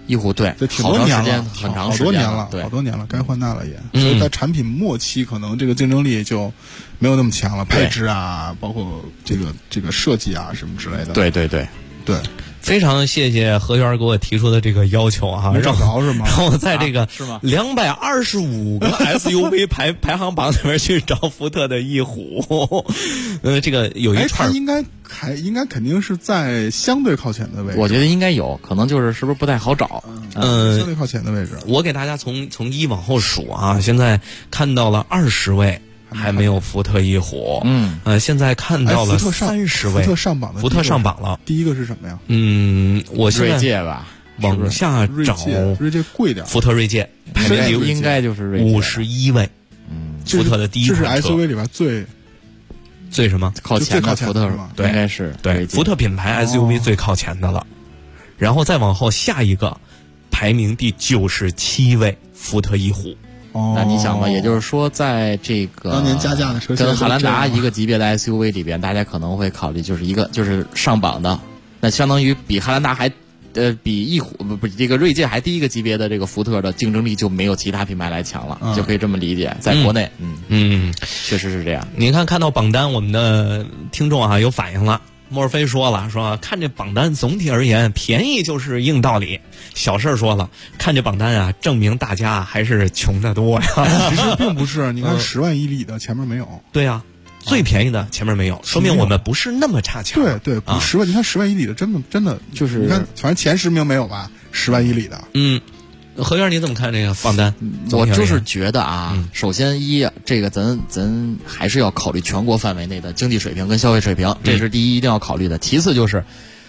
翼虎对， 这挺多年了， 很长时间了， 好多年了，该换代了也。所以在产品末期，可能这个竞争力就没有那么强了，配置啊，包括这个设计啊什么之类的。 对。 非常谢谢何源给我提出的这个要求啊， 没找着是吗？ 让我在这个是吗 225个 SUV 排行榜里面去找福特的翼虎。这个有一串， 它应该肯定是在相对靠前的位置。 我觉得应该有，可能是不是不太好找？ 相对靠前的位置。 我给大家从1往后数啊，现在看到了20位。还没有福特翼虎，现在看到了30位， 福特上榜了。第一个是什么呀？ 我现在锐界吧， 往下找， 锐界贵点。 福特锐界排名应该就是锐界 51位，福特的第一款车， 这是 SUV 里边最什么靠前的福特是吗？ 对， 应该是对福特品牌 SUV 最靠前的了，然后再往后下一个排名第97位福特翼虎。 那你想吧，也就是说，在这个当年加价的车跟汉兰达一个级别的 SUV 里边，大家可能会考虑就是上榜的，那相当于比汉兰达还比翼虎不这个锐界还低一个级别的这个福特的竞争力就没有其他品牌来强了，就可以这么理解，在国内，确实是这样。 你看到榜单，我们的听众啊有反应了。莫尔菲说了，说看这榜单总体而言便宜就是硬道理。小事说了，看这榜单啊，证明大家还是穷得多呀。 其实并不是，你看10万以里的前面没有。 对呀，最便宜的前面没有，说明我们不是那么差强。 对，不10万，你看10万以里的真的就是你看，反正前10名没有吧，10万以里的。 何源你怎么看这个榜单？ 我就是觉得啊，首先这个咱还是要考虑全国范围内的经济水平跟消费水平，这是第一一定要考虑的。其次就是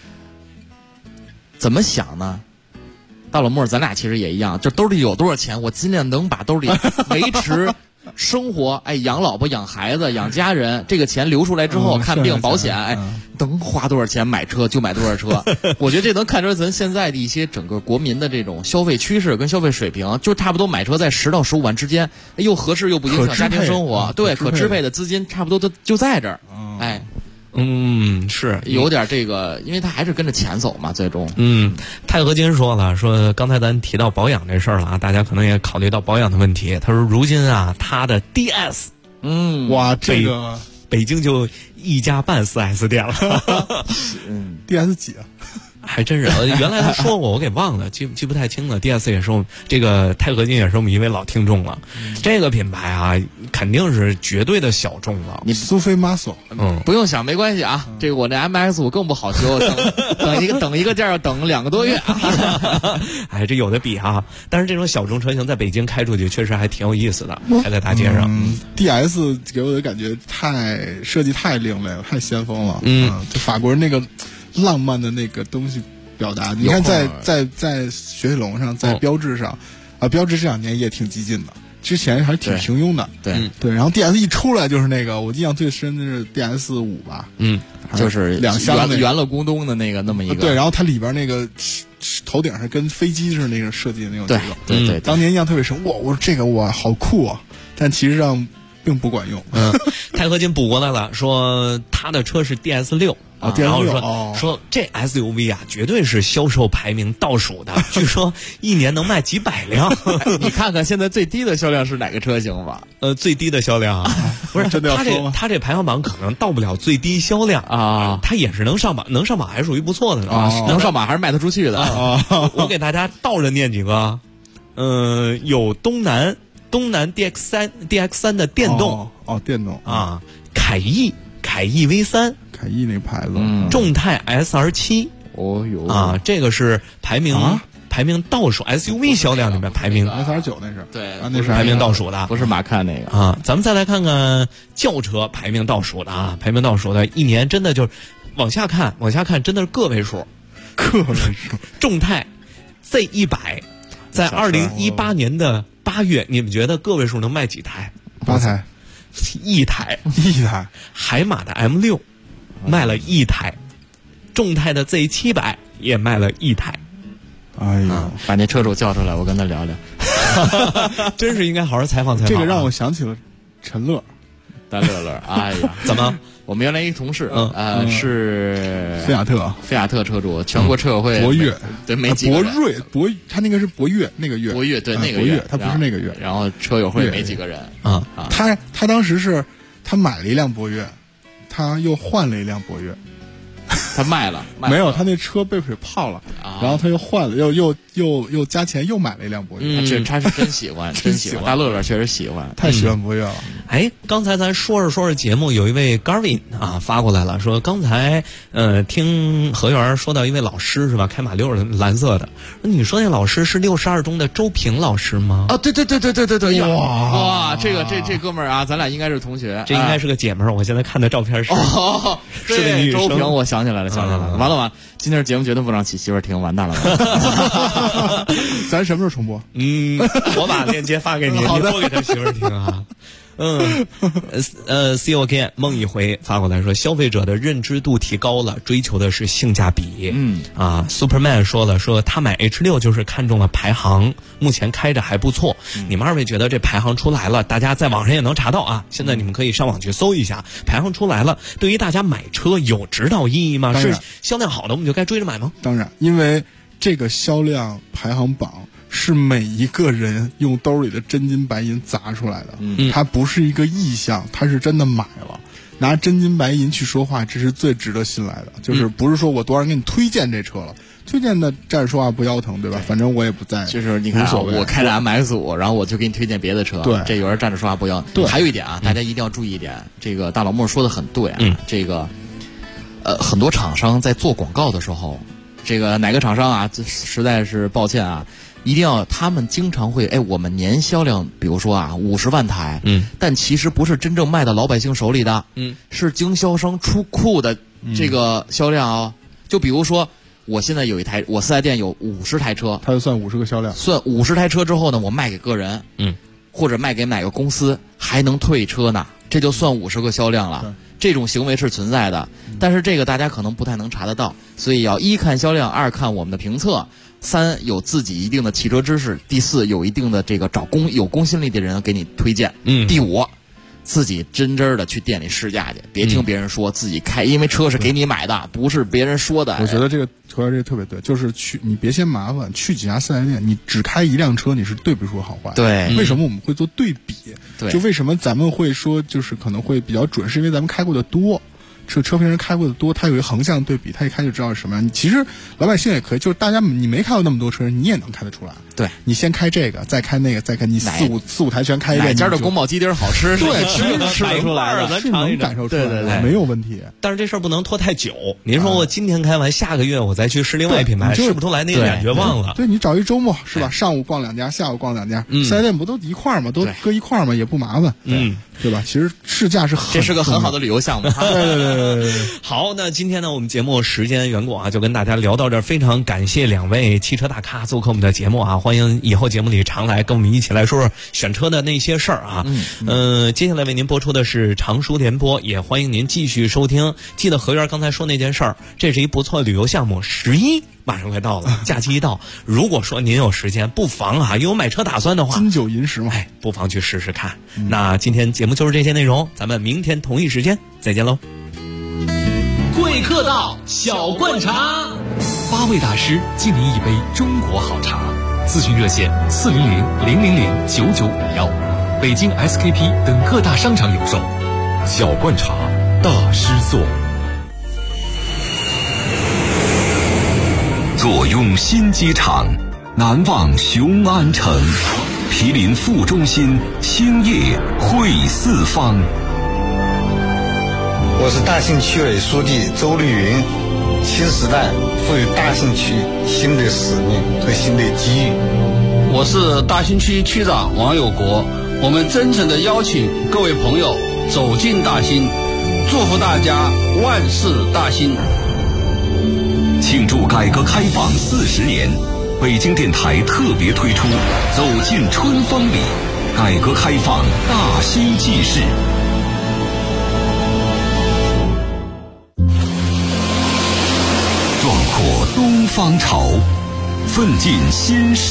怎么想呢？到了末咱俩其实也一样，就兜里有多少钱，我尽量能把兜里维持生活，养老婆、养孩子、养家人，这个钱留出来之后，看病、保险，能花多少钱买车就买多少车。我觉得这能看出来咱现在的一些整个国民的这种消费趋势跟消费水平，就差不多买车在10到15万之间，又合适又不影响家庭生活，对，可支配的资金差不多就在这儿， 是有点这个，因为他还是跟着钱走嘛，最终。 钛合金说了，说刚才咱提到保养这事儿了啊，大家可能也考虑到保养的问题。他说，如今啊，他的 DS， 哇，这个北京就1家半 4S 店了。 DS 几啊？ 还真是，原来他说过，我给忘了，记不太清了。DS 也是这个钛合金也是我们一位老听众了。这个品牌啊，肯定是绝对的小众了。 你苏菲 muscle， 不用想，没关系啊。这个我这 MX-5更不好修，等一个件要等2个多月。 哎，这有的比哈。但是这种小众车型在北京开出去，确实还挺有意思的，开在大街上。 DS 给我的感觉设计太另类了，太先锋了。就法国人那个浪漫的那个东西表达，你看在雪铁龙上，在标致上，标致这2年也挺激进的，之前还是挺平庸的。对，然后 DS 一出来就是那个，我印象最深的是 DS5 吧， 就是 2箱圆了咕咚的那么一个。 对，然后它里边那个头顶上跟飞机似的那个设计的那种结构。 对， 当年印象特别深。我说这个好酷啊，但其实上并不管用。 钛合金补过来了，说他的车是 DS6。然后说这 SUV 啊，绝对是销售排名倒数的，据说1年能卖几百辆。 你看看现在最低的销量是哪个车型吧？ 最低的销量啊，不是真的要说吗？ 他这排行榜可能到不了最低销量啊，他也是能上榜还是属于不错的能上榜还是卖得出去的。 我给大家倒着念几个，有东南 DX3 的电动电动啊，凯翼 V3。 凯翼那牌子， 众泰 SR7，这个是排名倒数 SUV 销量里面排名 SR9 那是对， 那是排名倒数的， 不是马看那个啊。咱们再来看看轿车排名倒数的啊，排名倒数的1年真的就是往下看真的是个位数。众泰 Z100 在2018年的8月，你们觉得个位数能卖几台 ？8台 ，1台，海马的 M6 卖了1台，众泰的 Z700 也卖了1台。 哎呀， 把那车主叫出来，我跟他聊聊。 真是应该好好采访采访。 这个让我想起了陈乐， 大乐乐，哎呀， 怎么？ 我们原来一同事，是菲亚特车主，全国车友会博越， 对，没几个人。 他那个是博越，那个越， 博越对那个越，他不是那个越。 然后车友会没几个人啊。他当时是他买了一辆博越，他又换了一辆博越。 他卖了， 没有，他那车被水泡了，然后他又换了，又加钱又买了一辆博越。 他是真喜欢，真喜欢。大乐乐确实喜欢， 太喜欢博越了。 哎，刚才咱说着节目，有一位 Garvin 发过来了，说刚才听何源说到一位老师是吧，开马六的蓝色的，你说那老师是62中的周平老师吗？ 啊，对，哇，这哥们儿啊，咱俩应该是同学， 这应该是个姐们儿。我现在看的照片是是个女生。 周平，我想起来了，完了，今天节目绝对不让媳妇儿听，完蛋了。 咱什么时候重播？ 我把链接发给你，你播给他媳妇儿听啊。COK 梦一回发过来说，消费者的认知度提高了，追求的是性价比。Superman 说了，说他买 H6 就是看中了排行，目前开着还不错。你们二位觉得这排行出来了，大家在网上也能查到啊。现在你们可以上网去搜一下，排行出来了，对于大家买车有指导意义吗？是销量好的我们就该追着买吗？ 当然，因为这个销量排行榜是每一个人用兜里的真金白银砸出来的，它不是一个意向，它是真的买了，拿真金白银去说话，这是最值得信赖的。就是不是说我多少人给你推荐这车了，推荐的站着说话不腰疼，对吧？反正我也不在， 就是你看我开着 MX5，然后我就给你推荐别的车， 对， 这有人站着说话不腰疼。对，还有一点啊，大家一定要注意一点，这个大老莫说的很对啊，这个很多厂商在做广告的时候，这个哪个厂商啊，实在是抱歉啊。一定要，他们经常会，我们年销量，比如说50万台，但其实不是真正卖到老百姓手里的，是经销商出库的这个销量哦。就比如说，我现在有一台，我4S店有50台车， 它就算50个销量， 算50台车之后呢，我卖给个人，或者卖给哪个公司，还能退车呢，这就算50个销量了。这种行为是存在的，但是这个大家可能不太能查得到，所以要1看销量，2看我们的评测。3有自己一定的汽车知识，第4有一定的这个有公信力的人给你推荐，第5自己真的去店里试驾去，别听别人说，自己开，因为车是给你买的，不是别人说的。 我觉得这个特别对，就是你别嫌麻烦，去几家4S店，你只开一辆车，你是对不出好坏。 对， 为什么我们会做对比？ 对， 就为什么咱们会说就是可能会比较准，是因为咱们开过的多。车评人开过的多，他有一个横向对比，他一开就知道是什么样。你其实老百姓也可以，就是大家你没开过那么多车，你也能开得出来。 对， 你先开这个，再开那个，再开你四五台全开一遍。 哪家的宫保鸡丁好吃？ 对， 其实能吃得出来的， 是能感受出来的，没有问题。 但是这事儿不能拖太久。您说我今天开完，下个月我再去试另外品牌，试不出来那感觉忘了。 对，你找一周末是吧？上午逛2家，下午逛2家，4S店不都一块儿吗？都搁一块儿吗？也不麻烦。对吧？其实试驾是这是个很好的旅游项目。 对。 好，那今天呢，我们节目时间缘故就跟大家聊到这儿。非常感谢2位汽车大咖做客我们的节目欢迎以后节目里常来跟我们一起来说说选车的那些事儿接下来为您播出的是长书联播，也欢迎您继续收听。记得何源刚才说那件事儿，这是一不错的旅游项目。11马上快到了，假期一到，如果说您有时间，不妨有买车打算的话， 金九银十嘛， 不妨去试试看。那今天节目就是这些内容，咱们明天同一时间再见喽。 贵客到，小灌茶 ，8位大师敬您一杯中国好茶。咨询热线400-000-9951，北京 SKP 等各大商场有售。小灌茶，大师座。 坐拥新机场，难忘雄安城，毗邻副中心，兴业汇四方。 我是大兴区委书记周绿云。新时代赋予大兴区新的使命和新的机遇。 我是大兴区区长王有国。我们真诚地邀请各位朋友走进大兴，祝福大家万事大兴。 庆祝改革开放40年，北京电台特别推出走进春风里，改革开放大兴纪事。壮阔东方潮，奋进新时